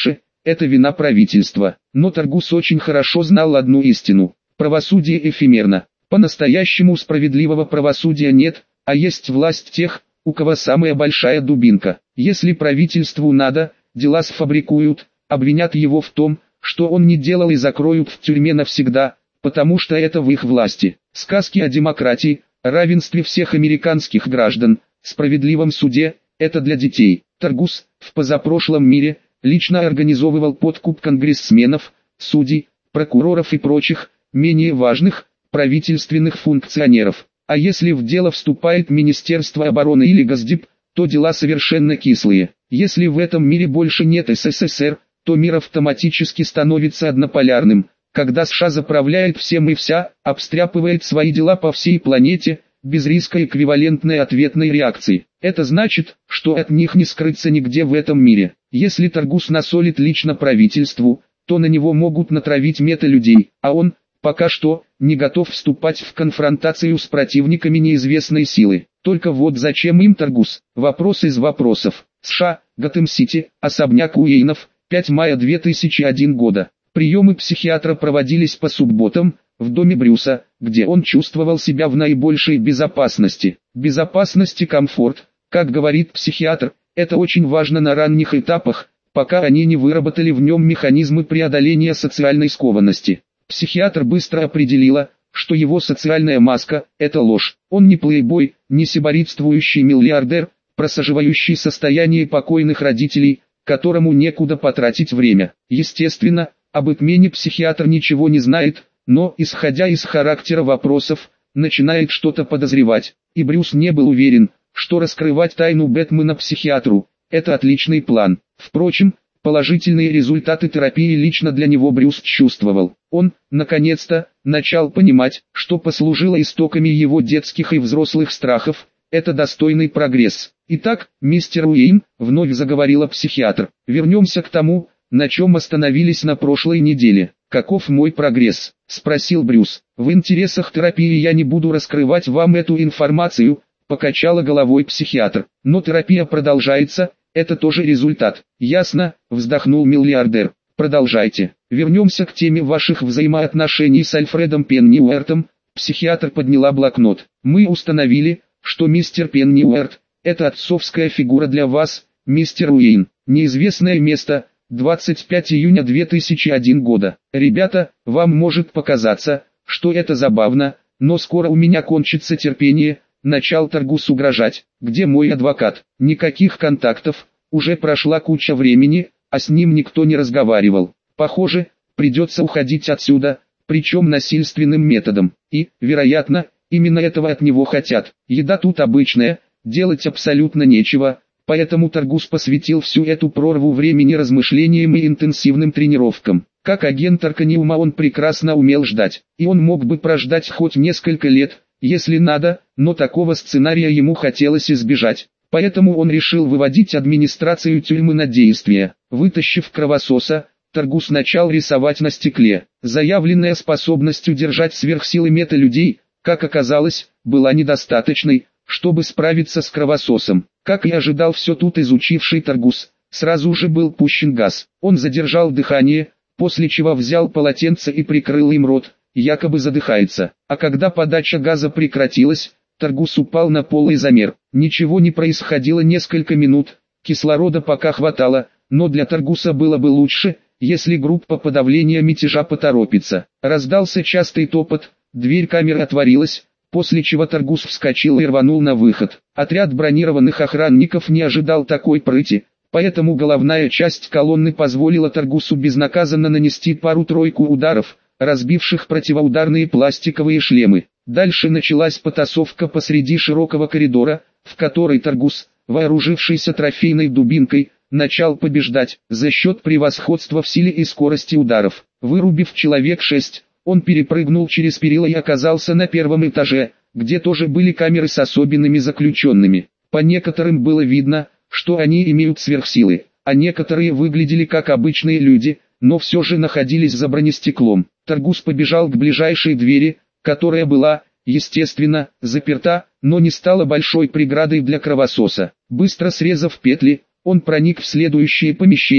[SPEAKER 1] это вина правительства. Но Таргус очень хорошо знал одну истину. Правосудие эфемерно. По-настоящему справедливого правосудия нет, а есть власть тех, у кого самая большая дубинка. Если правительству надо, дела сфабрикуют, обвинят его в том, что он не делал, и закроют в тюрьме навсегда, потому что это в их власти. Сказки о демократии, равенстве всех американских граждан, справедливом суде – это для детей. Таргус в позапрошлом мире лично организовывал подкуп конгрессменов, судей, прокуроров и прочих, менее важных, правительственных функционеров. А если в дело вступает Министерство обороны или Госдеп, то дела совершенно кислые. Если в этом мире больше нет СССР, то мир автоматически становится однополярным. Когда США заправляет всем и вся, обстряпывает свои дела по всей планете, без риска эквивалентной ответной реакции. Это значит, что от них не скрыться нигде в этом мире. Если Таргус насолит лично правительству, то на него могут натравить мета-людей, а он, пока что, не готов вступать в конфронтацию с противниками неизвестной силы. Только вот зачем им Таргус? Вопрос из вопросов. США, Готэм-Сити, особняк Уэйнов, 5 мая 2001 года. Приемы психиатра проводились по субботам, в доме Брюса, где он чувствовал себя в наибольшей безопасности. Безопасность и комфорт, как говорит психиатр, это очень важно на ранних этапах, пока они не выработали в нем механизмы преодоления социальной скованности. Психиатр быстро определила, что его социальная маска – это ложь. Он не плейбой, не сиборитствующий миллиардер, просаживающий состояние покойных родителей, которому некуда потратить время. Естественно, об Бэтмене психиатр ничего не знает, но, исходя из характера вопросов, начинает что-то подозревать. И Брюс не был уверен, что раскрывать тайну Бэтмена психиатру – это отличный план. Впрочем, положительные результаты терапии лично для него Брюс чувствовал. Он, наконец-то, начал понимать, что послужило истоками его детских и взрослых страхов. Это достойный прогресс. Итак, мистер Уэйн, вновь заговорила психиатр, вернемся к тому, на чем остановились на прошлой неделе. «Каков мой прогресс?» – спросил Брюс. «В интересах терапии я не буду раскрывать вам эту информацию», – покачала головой психиатр. «Но терапия продолжается, это тоже результат». «Ясно», – вздохнул миллиардер. «Продолжайте. Вернемся к теме ваших взаимоотношений с Альфредом Пенниуэртом». Психиатр подняла блокнот. «Мы установили, что мистер Пенниуэрт – это отцовская фигура для вас, мистер Уэйн. Неизвестное место – 25 июня 2001 года. Ребята, вам может показаться, что это забавно, но скоро у меня кончится терпение», – начал Таргус угрожать. «Где мой адвокат?» «Никаких контактов, уже прошла куча времени, а с ним никто не разговаривал. Похоже, придется уходить отсюда, причем насильственным методом. И, вероятно, именно этого от него хотят. Еда тут обычная, делать абсолютно нечего». Поэтому Таргус посвятил всю эту прорву времени размышлениям и интенсивным тренировкам. Как агент Арканиума он прекрасно умел ждать, и он мог бы прождать хоть несколько лет, если надо, но такого сценария ему хотелось избежать. Поэтому он решил выводить администрацию тюрьмы на действие. Вытащив кровососа, Таргус начал рисовать на стекле. Заявленная способность удержать сверхсилы мета-людей, как оказалось, была недостаточной, чтобы справиться с кровососом. Как и ожидал все тут изучивший Таргус, сразу же был пущен газ. Он задержал дыхание, после чего взял полотенце и прикрыл им рот, якобы задыхается. А когда подача газа прекратилась, Таргус упал на пол и замер. Ничего не происходило несколько минут, кислорода пока хватало, но для Таргуса было бы лучше, если группа подавления мятежа поторопится. Раздался частый топот, дверь камеры отворилась, после чего Таргус вскочил и рванул на выход. Отряд бронированных охранников не ожидал такой прыти, поэтому головная часть колонны позволила Таргусу безнаказанно нанести пару-тройку ударов, разбивших противоударные пластиковые шлемы. Дальше началась потасовка посреди широкого коридора, в которой Таргус, вооружившийся трофейной дубинкой, начал побеждать за счет превосходства в силе и скорости ударов. Вырубив человек 6, он перепрыгнул через перила и оказался на первом этаже, где тоже были камеры с особенными заключенными. По некоторым было видно, что они имеют сверхсилы, а некоторые выглядели как обычные люди, но все же находились за бронестеклом. Таргус побежал к ближайшей двери, которая была, естественно, заперта, но не стала большой преградой для кровососа. Быстро срезав петли, он проник в следующее помещение,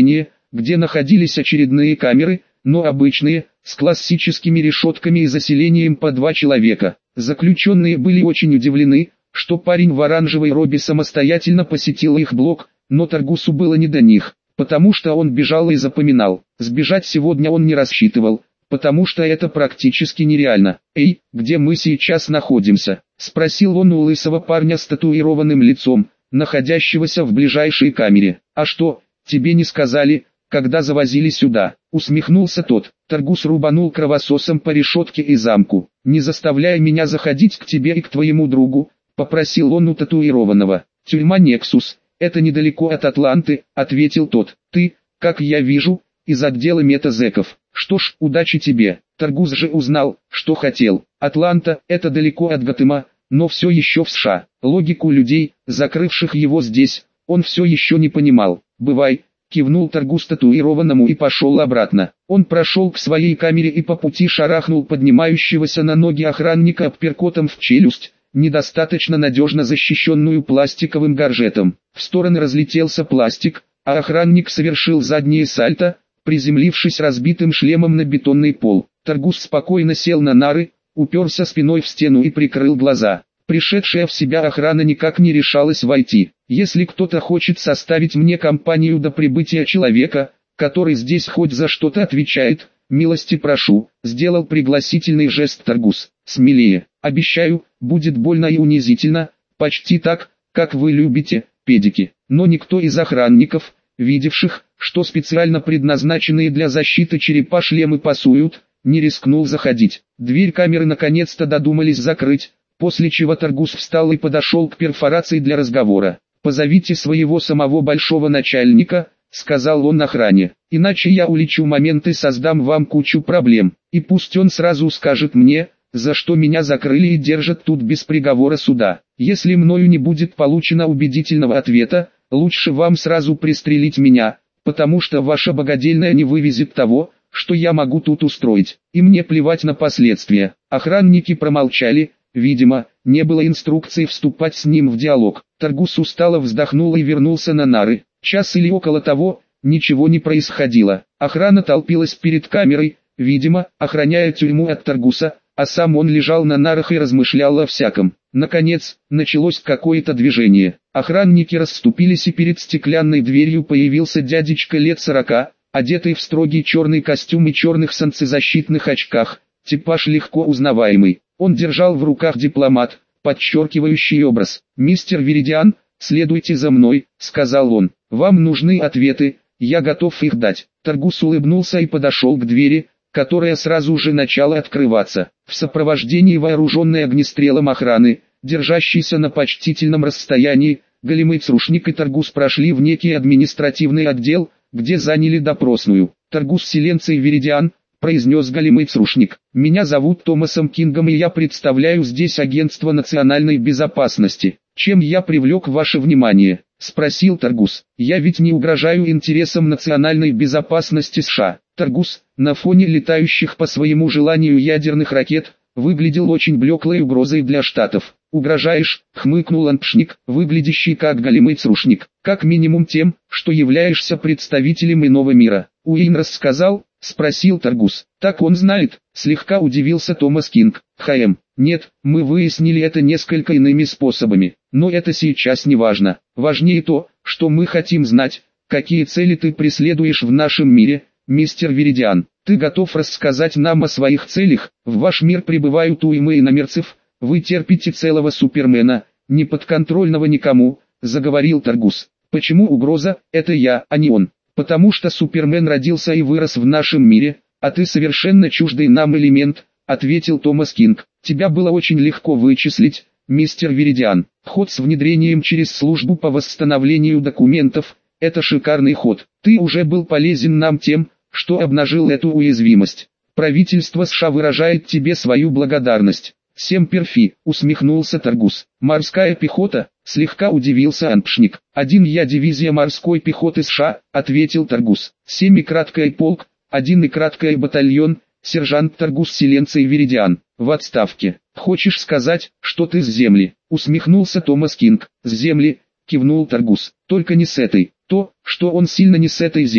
[SPEAKER 1] где находились очередные камеры, но обычные, с классическими решетками и заселением по 2 человека. Заключенные были очень удивлены, что парень в оранжевой робе самостоятельно посетил их блок, но Таргусу было не до них, потому что он бежал и запоминал. Сбежать сегодня он не рассчитывал, потому что это практически нереально. «Эй, где мы сейчас находимся?» — спросил он у лысого парня с татуированным лицом, находящегося в ближайшей камере. «А что, тебе не сказали, когда завозили сюда?» — усмехнулся тот. Таргус рубанул кровососом по решетке и замку. «Не заставляй меня заходить к тебе и к твоему другу», — попросил он у татуированного. «Тюрьма Нексус, это недалеко от Атланты», — ответил тот. «Ты, как я вижу, из отдела метазеков. Что ж, удачи тебе». Таргус же узнал, что хотел. Атланта — это далеко от Готэма, но все еще в США. Логику людей, закрывших его здесь, он все еще не понимал. «Бывай», — кивнул Таргус татуированному и пошел обратно. Он прошел к своей камере и по пути шарахнул поднимающегося на ноги охранника апперкотом в челюсть, недостаточно надежно защищенную пластиковым горжетом. В стороны разлетелся пластик, а охранник совершил заднее сальто, приземлившись разбитым шлемом на бетонный пол. Таргус спокойно сел на нары, уперся спиной в стену и прикрыл глаза. Пришедшая в себя охрана никак не решалась войти. «Если кто-то хочет составить мне компанию до прибытия человека, который здесь хоть за что-то отвечает, милости прошу», — сделал пригласительный жест Таргус. «Смелее, обещаю, будет больно и унизительно, почти так, как вы любите, педики». Но никто из охранников, видевших, что специально предназначенные для защиты черепа шлемы пасуют, не рискнул заходить. Дверь камеры наконец-то додумались закрыть, после чего Таргус встал и подошел к перфорации для разговора. «Позовите своего самого большого начальника», — сказал он охране, — «иначе я улечу момент и создам вам кучу проблем, и пусть он сразу скажет мне, за что меня закрыли и держат тут без приговора суда. Если мною не будет получено убедительного ответа, лучше вам сразу пристрелить меня, потому что ваша богадельня не вывезет того, что я могу тут устроить, и мне плевать на последствия». Охранники промолчали, видимо, не было инструкции вступать с ним в диалог. Таргус устало вздохнул и вернулся на нары. Час или около того, ничего не происходило. Охрана толпилась перед камерой, видимо, охраняя тюрьму от Таргуса, а сам он лежал на нарах и размышлял о всяком. Наконец, началось какое-то движение. Охранники расступились и перед стеклянной дверью появился дядечка лет 40, одетый в строгий черный костюм и черных солнцезащитных очках, типаж легко узнаваемый. Он держал в руках дипломат, подчеркивающий образ. «Мистер Веридиан, следуйте за мной», — сказал он. «Вам нужны ответы, я готов их дать». Таргус улыбнулся и подошел к двери, которая сразу же начала открываться. В сопровождении вооруженной огнестрелом охраны, держащейся на почтительном расстоянии, големый Црушник и Таргус прошли в некий административный отдел, где заняли допросную. «Таргус Силенций Веридиан», — произнес големый Црушник. «Меня зовут Томасом Кингом и я представляю здесь Агентство национальной безопасности. Чем я привлек ваше внимание?» — спросил Таргус. «Я ведь не угрожаю интересам национальной безопасности США». Таргус, на фоне летающих по своему желанию ядерных ракет, выглядел очень блеклой угрозой для Штатов. «Угрожаешь?» — хмыкнул Анпшник, выглядящий как големый Црушник. «Как минимум тем, что являешься представителем иного мира». «Уин рассказал?» — спросил Таргус. «Так он знает», — слегка удивился Томас Кинг. «Нет, мы выяснили это несколько иными способами, но это сейчас не важно. Важнее то, что мы хотим знать, какие цели ты преследуешь в нашем мире, мистер Веридиан. Ты готов рассказать нам о своих целях? В ваш мир прибывают уймы иномерцев, вы терпите целого супермена, неподконтрольного никому», — заговорил Таргус. «Почему угроза? Это я, а не он. Потому что Супермен родился и вырос в нашем мире, а ты совершенно чуждый нам элемент», — ответил Томас Кинг. «Тебя было очень легко вычислить, мистер Веридиан. Ход с внедрением через службу по восстановлению документов — это шикарный ход. Ты уже был полезен нам тем, что обнажил эту уязвимость. Правительство США выражает тебе свою благодарность». «Семпер Фи», — усмехнулся Таргус. «Морская пехота?» — слегка удивился Анпшник. «Один я дивизия морской пехоты США», — ответил Таргус. «7 и краткое полк, 1 и краткое батальон, сержант Таргус Силенций Веридиан, в отставке. Хочешь сказать, что ты с земли?» — усмехнулся Томас Кинг. «С земли», — кивнул Таргус. «Только не с этой. То, что он сильно не с этой земли,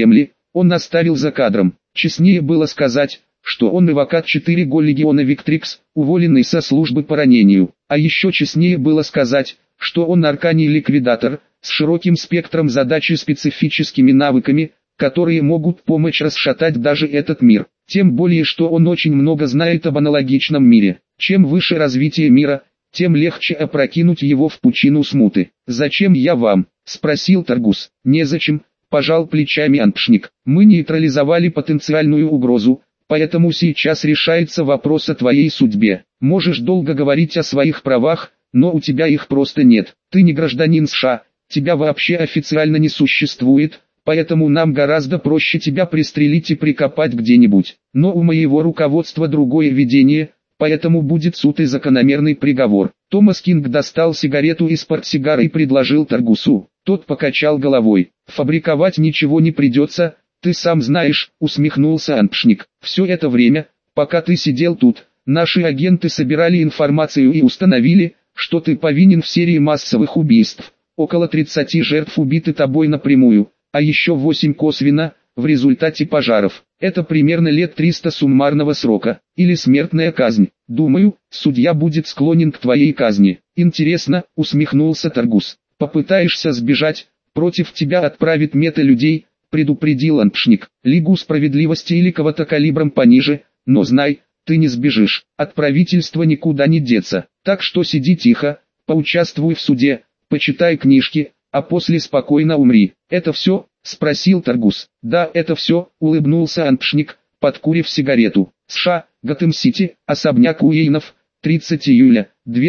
[SPEAKER 1] он оставил за кадром. Честнее было сказать, что он эвакат 4-го легиона Виктрикс, уволенный со службы по ранению. А еще честнее было сказать, что он арканий ликвидатор, с широким спектром задач и специфическими навыками, которые могут помочь расшатать даже этот мир. Тем более, что он очень много знает об аналогичном мире. Чем выше развитие мира, тем легче опрокинуть его в пучину смуты. «Зачем я вам?» – спросил Таргус. «Незачем», – пожал плечами Анпшник. «Мы нейтрализовали потенциальную угрозу, поэтому сейчас решается вопрос о твоей судьбе. Можешь долго говорить о своих правах, но у тебя их просто нет. Ты не гражданин США, тебя вообще официально не существует, поэтому нам гораздо проще тебя пристрелить и прикопать где-нибудь. Но у моего руководства другое видение, поэтому будет суд и закономерный приговор». Томас Кинг достал сигарету из портсигара и предложил Таргусу. Тот покачал головой. «Фабриковать ничего не придется, ты сам знаешь», усмехнулся Анпшник. «Все это время, пока ты сидел тут, наши агенты собирали информацию и установили, что ты повинен в серии массовых убийств. Около 30 жертв убиты тобой напрямую, а еще 8 косвенно, в результате пожаров. Это примерно лет 300 суммарного срока, или смертная казнь. Думаю, судья будет склонен к твоей казни». «Интересно», усмехнулся Таргус. «Попытаешься сбежать, против тебя отправит мета-людей», предупредил Анпшник. «Лигу справедливости или кого-то калибром пониже, но знай, ты не сбежишь, от правительства никуда не деться. Так что сиди тихо, поучаствуй в суде, почитай книжки, а после спокойно умри». «Это все?» – спросил Таргус. «Да, это все», – улыбнулся Анпшник, подкурив сигарету. «США, Готэм-Сити, особняк Уэйнов, 30 июля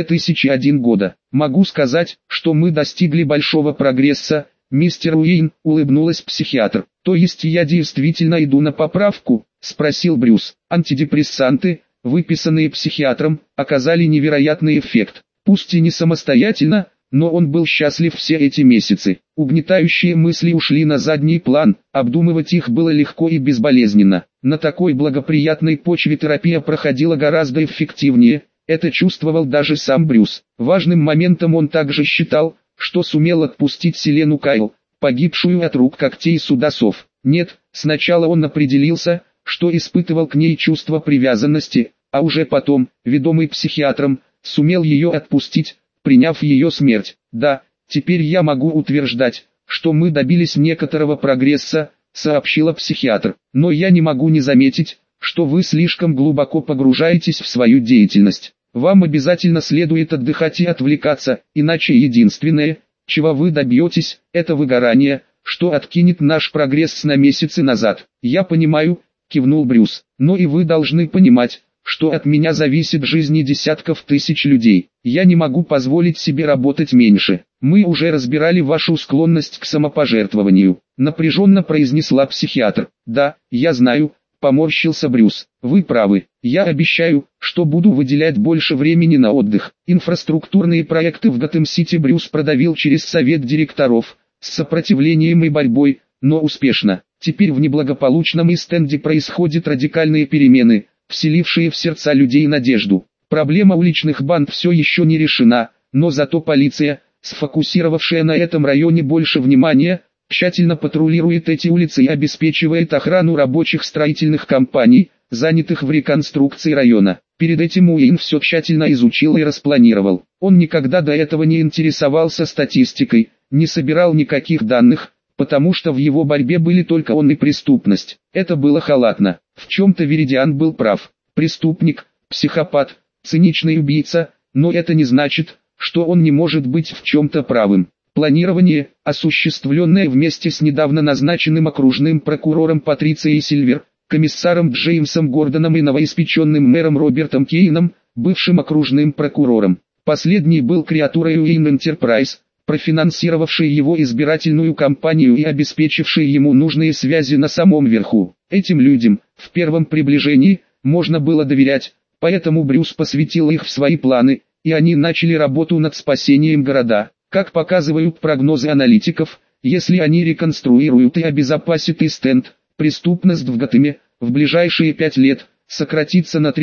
[SPEAKER 1] 2001 года. Могу сказать, что мы достигли большого прогресса, мистер Уэйн», – улыбнулась психиатр. «То есть я действительно иду на поправку?» – спросил Брюс. «Антидепрессанты, выписанные психиатром, оказали невероятный эффект. Пусть и не самостоятельно, но он был счастлив все эти месяцы. Угнетающие мысли ушли на задний план, обдумывать их было легко и безболезненно. На такой благоприятной почве терапия проходила гораздо эффективнее, это чувствовал даже сам Брюс. Важным моментом он также считал, что сумел отпустить Селену Кайл, погибшую от рук когтей судасов. Нет, сначала он определился, что испытывал к ней чувство привязанности, а уже потом, ведомый психиатром, сумел ее отпустить, приняв ее смерть. «Да, теперь я могу утверждать, что мы добились некоторого прогресса», сообщила психиатр. «Но я не могу не заметить, что вы слишком глубоко погружаетесь в свою деятельность. Вам обязательно следует отдыхать и отвлекаться, иначе единственное, чего вы добьетесь, это выгорание, что откинет наш прогресс на месяцы назад». «Я понимаю», кивнул Брюс, «но и вы должны понимать, что от меня зависит жизни десятков тысяч людей. Я не могу позволить себе работать меньше. Мы уже разбирали вашу склонность к самопожертвованию», напряженно произнесла психиатр. «Да, я знаю», поморщился Брюс. «Вы правы. Я обещаю, что буду выделять больше времени на отдых». Инфраструктурные проекты в Готэм-Сити Брюс продавил через совет директоров, с сопротивлением и борьбой, но успешно. Теперь в неблагополучном Истенде происходят радикальные перемены, вселившие в сердца людей надежду. Проблема уличных банд все еще не решена, но зато полиция, сфокусировавшая на этом районе больше внимания, тщательно патрулирует эти улицы и обеспечивает охрану рабочих строительных компаний, занятых в реконструкции района. Перед этим Уэйн все тщательно изучил и распланировал. Он никогда до этого не интересовался статистикой, не собирал никаких данных, потому что в его борьбе были только он и преступность. Это было халатно. В чем-то Веридиан был прав. Преступник, психопат, циничный убийца, но это не значит, что он не может быть в чем-то правым. Планирование, осуществленное вместе с недавно назначенным окружным прокурором Патрицией Сильвер, комиссаром Джеймсом Гордоном и новоиспеченным мэром Робертом Кейном, бывшим окружным прокурором. Последний был креатурой Уэйн Энтерпрайз, профинансировавший его избирательную кампанию и обеспечивший ему нужные связи на самом верху. Этим людям, в первом приближении, можно было доверять, поэтому Брюс посвятил их в свои планы, и они начали работу над спасением города. Как показывают прогнозы аналитиков, если они реконструируют и обезопасят Ист-Энд, преступность в Готэме, в ближайшие 5 лет, сократится на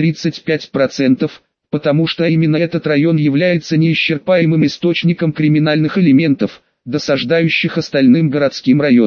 [SPEAKER 1] 30-35%, потому что именно этот район является неисчерпаемым источником криминальных элементов, досаждающих остальным городским районам.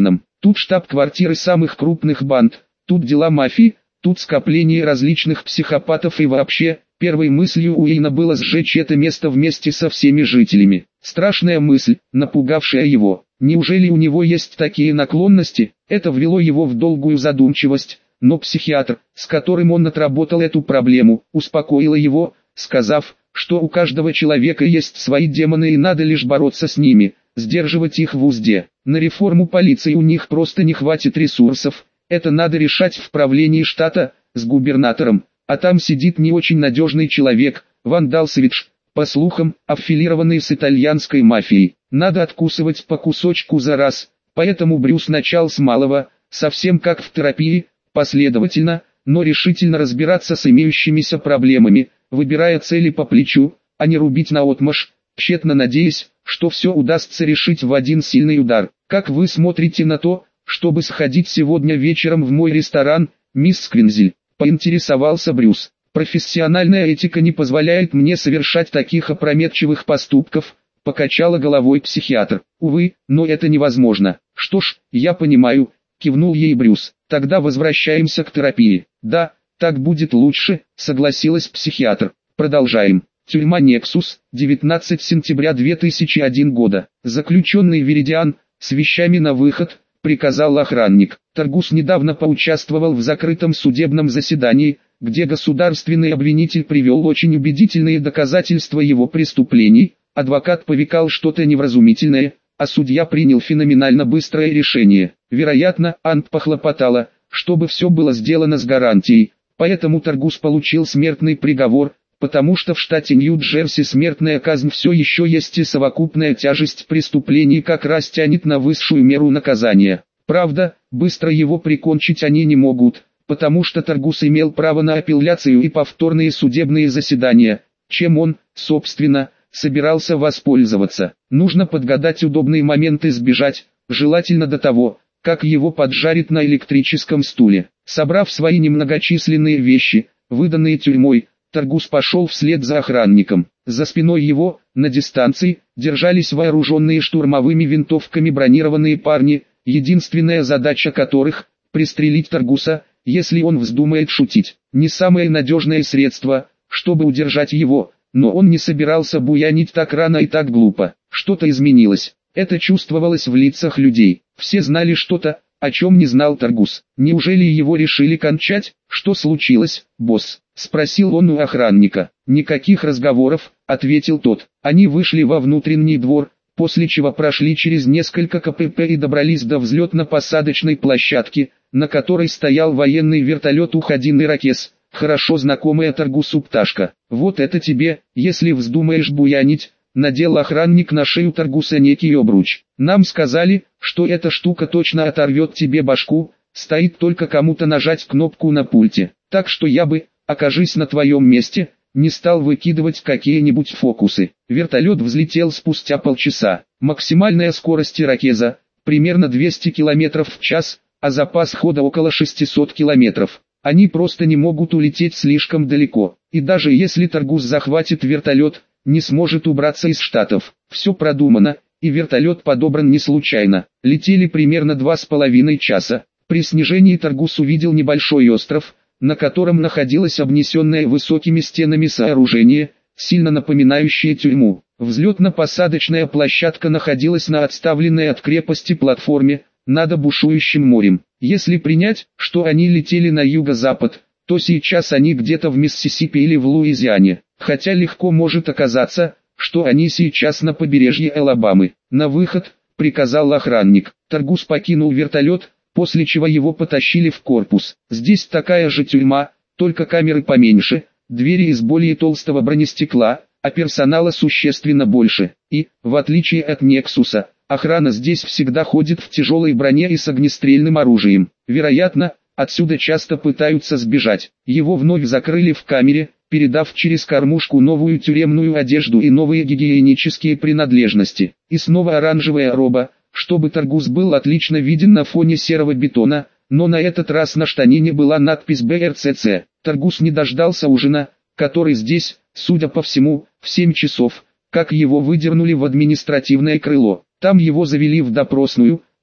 [SPEAKER 1] Тут штаб-квартиры самых крупных банд, тут дела мафии, тут скопление различных психопатов и вообще, первой мыслью Уэйна было сжечь это место вместе со всеми жителями. Страшная мысль, напугавшая его. Неужели у него есть такие наклонности? Это ввело его в долгую задумчивость, но психиатр, с которым он отработал эту проблему, успокоила его, сказав, что у каждого человека есть свои демоны и надо лишь бороться с ними, сдерживать их в узде. На реформу полиции у них просто не хватит ресурсов, это надо решать в правлении штата, с губернатором, а там сидит не очень надежный человек, Вандал Свидж, по слухам, аффилированный с итальянской мафией. Надо откусывать по кусочку за раз, поэтому Брюс начал с малого, совсем как в терапии, последовательно, но решительно разбираться с имеющимися проблемами, выбирая цели по плечу, а не рубить наотмашь, тщетно надеясь, что все удастся решить в один сильный удар. «Как вы смотрите на то, чтобы сходить сегодня вечером в мой ресторан, мисс Сквинзель?» – поинтересовался Брюс. «Профессиональная этика не позволяет мне совершать таких опрометчивых поступков», – покачала головой психиатр. «Увы, но это невозможно». «Что ж, я понимаю», – кивнул ей Брюс. «Тогда возвращаемся к терапии». «Да, так будет лучше», – согласилась психиатр. «Продолжаем». Тюрьма Нексус, 19 сентября 2001 года. Заключенный Веридиан, с вещами на выход, приказал охранник. Таргус недавно поучаствовал в закрытом судебном заседании, где государственный обвинитель привел очень убедительные доказательства его преступлений. Адвокат повикал что-то невразумительное, а судья принял феноменально быстрое решение. Вероятно, Ант похлопотала, чтобы все было сделано с гарантией, поэтому Таргус получил смертный приговор, потому что в штате Нью-Джерси смертная казнь все еще есть и совокупная тяжесть преступлений как раз тянет на высшую меру наказания. Правда, быстро его прикончить они не могут, потому что Таргус имел право на апелляцию и повторные судебные заседания, чем он, собственно, собирался воспользоваться. Нужно подгадать удобный момент и сбежать, желательно до того, как его поджарит на электрическом стуле. Собрав свои немногочисленные вещи, выданные тюрьмой, Таргус пошел вслед за охранником. За спиной его, на дистанции, держались вооруженные штурмовыми винтовками бронированные парни, единственная задача которых – пристрелить Таргуса, если он вздумает шутить. Не самое надежное средство, чтобы удержать его, но он не собирался буянить так рано и так глупо. Что-то изменилось. Это чувствовалось в лицах людей. Все знали что-то, о чем не знал Таргус. Неужели его решили кончать? «Что случилось, босс?» – спросил он у охранника. «Никаких разговоров», – ответил тот. Они вышли во внутренний двор, после чего прошли через несколько КПП и добрались до взлетно-посадочной площадки, на которой стоял военный вертолет Ух-1 «Иракез», хорошо знакомая Таргусу пташка. «Вот это тебе, если вздумаешь буянить», – надел охранник на шею Таргуса некий обруч. «Нам сказали, что эта штука точно оторвет тебе башку, стоит только кому-то нажать кнопку на пульте. Так что я бы, окажись на твоем месте, не стал выкидывать какие-нибудь фокусы». Вертолет взлетел спустя полчаса. Максимальная скорость «Иракеза» примерно 200 км в час, а запас хода около 600 км. Они просто не могут улететь слишком далеко. И даже если Таргус захватит вертолет, не сможет убраться из Штатов. Все продумано, и вертолет подобран не случайно. Летели примерно 2,5 часа. При снижении Таргус увидел небольшой остров, на котором находилось обнесенное высокими стенами сооружение, сильно напоминающее тюрьму. Взлетно-посадочная площадка находилась на отставленной от крепости платформе, над бушующим морем. Если принять, что они летели на юго-запад, то сейчас они где-то в Миссисипи или в Луизиане, хотя легко может оказаться, что они сейчас на побережье Алабамы. «На выход», — приказал охранник. Таргус покинул вертолет, после чего его потащили в корпус. Здесь такая же тюрьма, только камеры поменьше, двери из более толстого бронестекла, а персонала существенно больше. И, в отличие от Нексуса, охрана здесь всегда ходит в тяжелой броне и с огнестрельным оружием. Вероятно, отсюда часто пытаются сбежать. Его вновь закрыли в камере, передав через кормушку новую тюремную одежду и новые гигиенические принадлежности. И снова оранжевая роба, чтобы Таргус был отлично виден на фоне серого бетона, но на этот раз на штанине была надпись БРЦЦ. Таргус не дождался ужина, который здесь, судя по всему, в 7 часов, как его выдернули в административное крыло. Там его завели в допросную,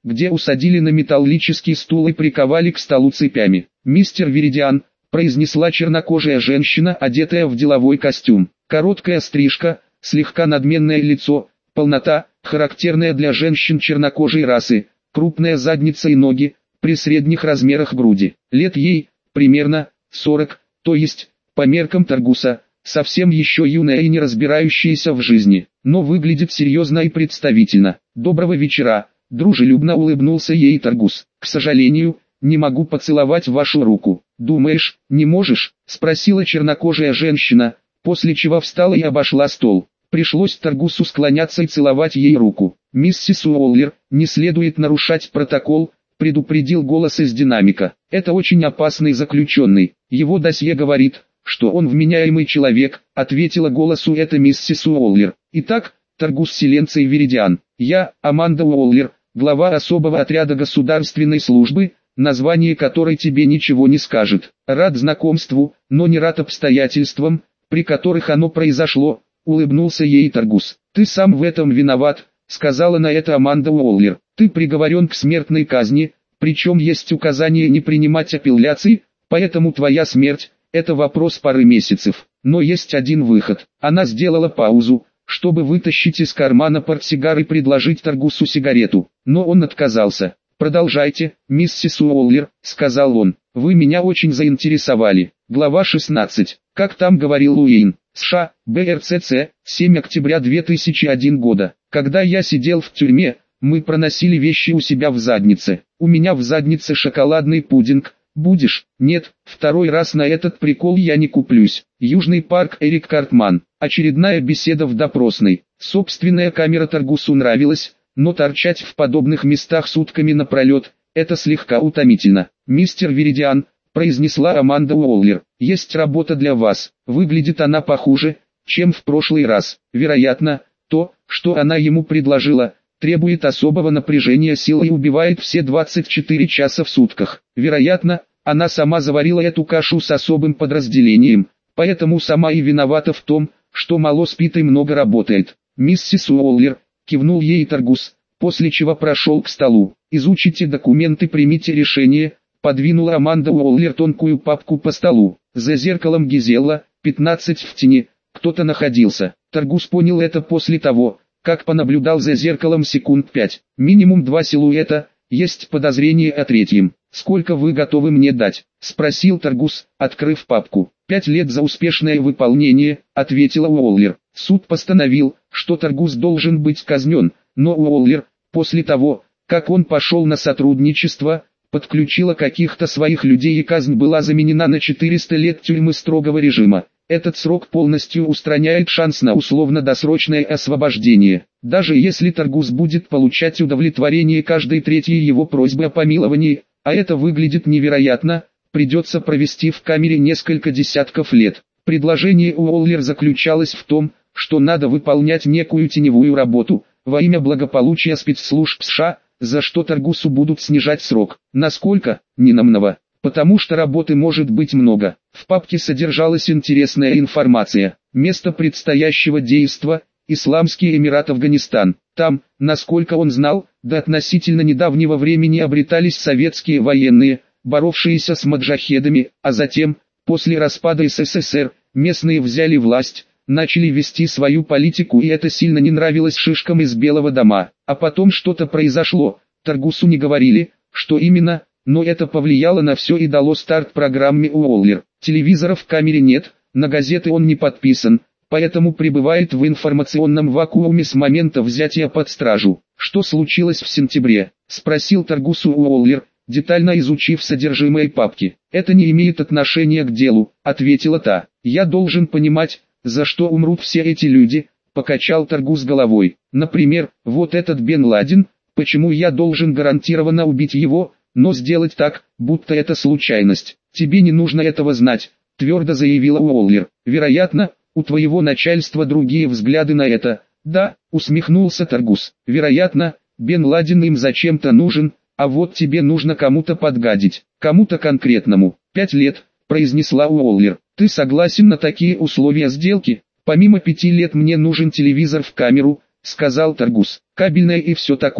[SPEAKER 1] где усадили на металлический стул и приковали к столу цепями. «Мистер Веридиан», — произнесла чернокожая женщина, одетая в деловой костюм. Короткая стрижка, слегка надменное лицо, полнота, характерная для женщин чернокожей расы, крупная задница и ноги, при средних размерах груди. Лет ей, примерно, 40, то есть, по меркам Таргуса, совсем еще юная и не разбирающаяся в жизни, но выглядит серьезно и представительно. «Доброго вечера», — дружелюбно улыбнулся ей Таргус. «К сожалению, не могу поцеловать вашу руку». «Думаешь, не можешь?» — спросила чернокожая женщина, после чего встала и обошла стол. Пришлось Таргусу склоняться и целовать ей руку. «Миссис Уоллер, не следует нарушать протокол», — предупредил голос из динамика. «Это очень опасный заключенный. Его досье говорит, что он вменяемый человек», — ответила голосу эта миссис Уоллер. «Итак, Таргус Силенций Веридиан, я, Аманда Уоллер, глава особого отряда государственной службы, название которой тебе ничего не скажет. Рад знакомству, но не рад обстоятельствам, при которых оно произошло», — улыбнулся ей Таргус. «Ты сам в этом виноват», — сказала на это Аманда Уоллер. «Ты приговорен к смертной казни, причем есть указание не принимать апелляций, поэтому твоя смерть — это вопрос пары месяцев. Но есть один выход». Она сделала паузу, чтобы вытащить из кармана портсигар и предложить Таргусу сигарету, но он отказался. «Продолжайте, миссис Уоллер», — сказал он. «Вы меня очень заинтересовали». Глава 16. Как там говорил Уэйн, США, БРЦЦ, 7 октября 2001 года. «Когда я сидел в тюрьме, мы проносили вещи у себя в заднице. У меня в заднице шоколадный пудинг. Будешь?» «Нет, второй раз на этот прикол я не куплюсь». Южный парк, Эрик Картман. Очередная беседа в допросной. Собственная камера Таргусу нравилась, но торчать в подобных местах сутками напролет — это слегка утомительно. «Мистер Веридиан», — произнесла Аманда Уоллер, — «есть работа для вас». Выглядит она похуже, чем в прошлый раз. Вероятно, то, что она ему предложила, требует особого напряжения сил и убивает все 24 часа в сутках. Вероятно, она сама заварила эту кашу с особым подразделением, поэтому сама и виновата в том, что мало спит и много работает. «Миссис Уоллер», — кивнул ей Таргус, после чего прошел к столу. «Изучите документы, примите решение», — подвинула Аманда Уоллер тонкую папку по столу. За зеркалом Гизела, 15 в тени, кто-то находился. Таргус понял это после того, как понаблюдал за зеркалом секунд 5. «Минимум 2 силуэта, есть подозрение о третьем. Сколько вы готовы мне дать?» — спросил Таргус, открыв папку. 5 лет за успешное выполнение, — ответила Уоллер. Суд постановил, что Таргус должен быть казнен, но Уоллер, после того, как он пошел на сотрудничество, подключила каких-то своих людей и казнь была заменена на 400 лет тюрьмы строгого режима. Этот срок полностью устраняет шанс на условно-досрочное освобождение. Даже если Таргус будет получать удовлетворение каждой третьей его просьбы о помиловании, а это выглядит невероятно, придется провести в камере несколько десятков лет. Предложение Уоллер заключалось в том, что надо выполнять некую теневую работу, во имя благополучия спецслужб США, за что Таргусу будут снижать срок. Насколько? Не намного. Потому что работы может быть много. В папке содержалась интересная информация. Место предстоящего действа – Исламский Эмират Афганистан. Там, насколько он знал, до относительно недавнего времени обретались советские военные, боровшиеся с маджахедами, а затем, после распада СССР, местные взяли власть, начали вести свою политику, и это сильно не нравилось шишкам из Белого дома. А потом что-то произошло, Таргусу не говорили, что именно, но это повлияло на все и дало старт программе Уоллер. Телевизора в камере нет, на газеты он не подписан, поэтому пребывает в информационном вакууме с момента взятия под стражу. «Что случилось в сентябре?» – спросил Таргусу Уоллер, детально изучив содержимое папки. «Это не имеет отношения к делу», — ответила та. «Я должен понимать, за что умрут все эти люди», — покачал Таргус головой. «Например, вот этот Бен Ладен, почему я должен гарантированно убить его, но сделать так, будто это случайность. Тебе не нужно этого знать», — твердо заявила Уоллер. «Вероятно, у твоего начальства другие взгляды на это». «Да», — усмехнулся Таргус. «Вероятно, Бен Ладен им зачем-то нужен, а вот тебе нужно кому-то подгадить, кому-то конкретному». 5 лет, произнесла Уоллер. «Ты согласен на такие условия сделки?» «Помимо 5 лет мне нужен телевизор в камеру», — сказал Таргус. «Кабельное и все такое».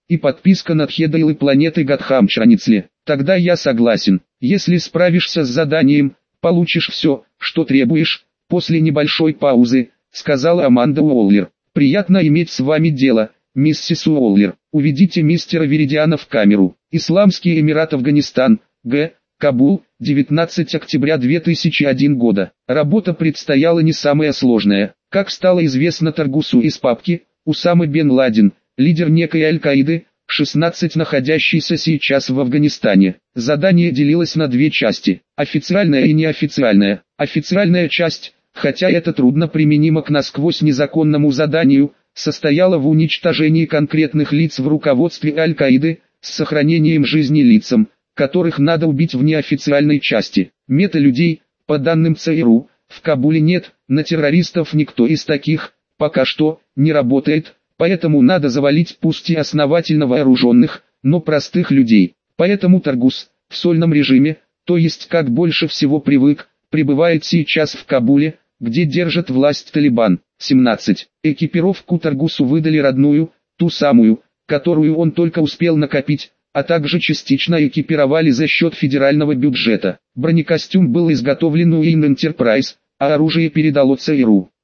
[SPEAKER 1] и подписка над Хедайлы планеты Гадхамчранецле. Тогда я согласен. Если справишься с заданием, получишь все, что требуешь. После небольшой паузы, сказала Аманда Уоллер. Приятно иметь с вами дело, миссис Уоллер. Уведите мистера Веридиана в камеру. Исламский Эмират Афганистан, Г. Кабул, 19 октября 2001 года. Работа предстояла не самая сложная. Как стало известно Таргусу из папки, Усама бен Ладен, лидер некой Аль-Каиды, 16 находящийся сейчас в Афганистане. Задание делилось на две части, официальная и неофициальная. Официальная часть, хотя это трудно применимо к насквозь незаконному заданию, состояла в уничтожении конкретных лиц в руководстве Аль-Каиды, с сохранением жизни лицам, которых надо убить в неофициальной части. Мета-людей, по данным ЦРУ, в Кабуле нет, на террористов никто из таких, пока что, не работает, поэтому надо завалить пусть и основательно вооруженных, но простых людей. Поэтому Таргус, в сольном режиме, то есть как больше всего привык, пребывает сейчас в Кабуле, где держит власть Талибан. 17. Экипировку Таргусу выдали родную, ту самую, которую он только успел накопить, а также частично экипировали за счет федерального бюджета. Бронекостюм был изготовлен у Ин Enterprise, а оружие передало ЦРУ.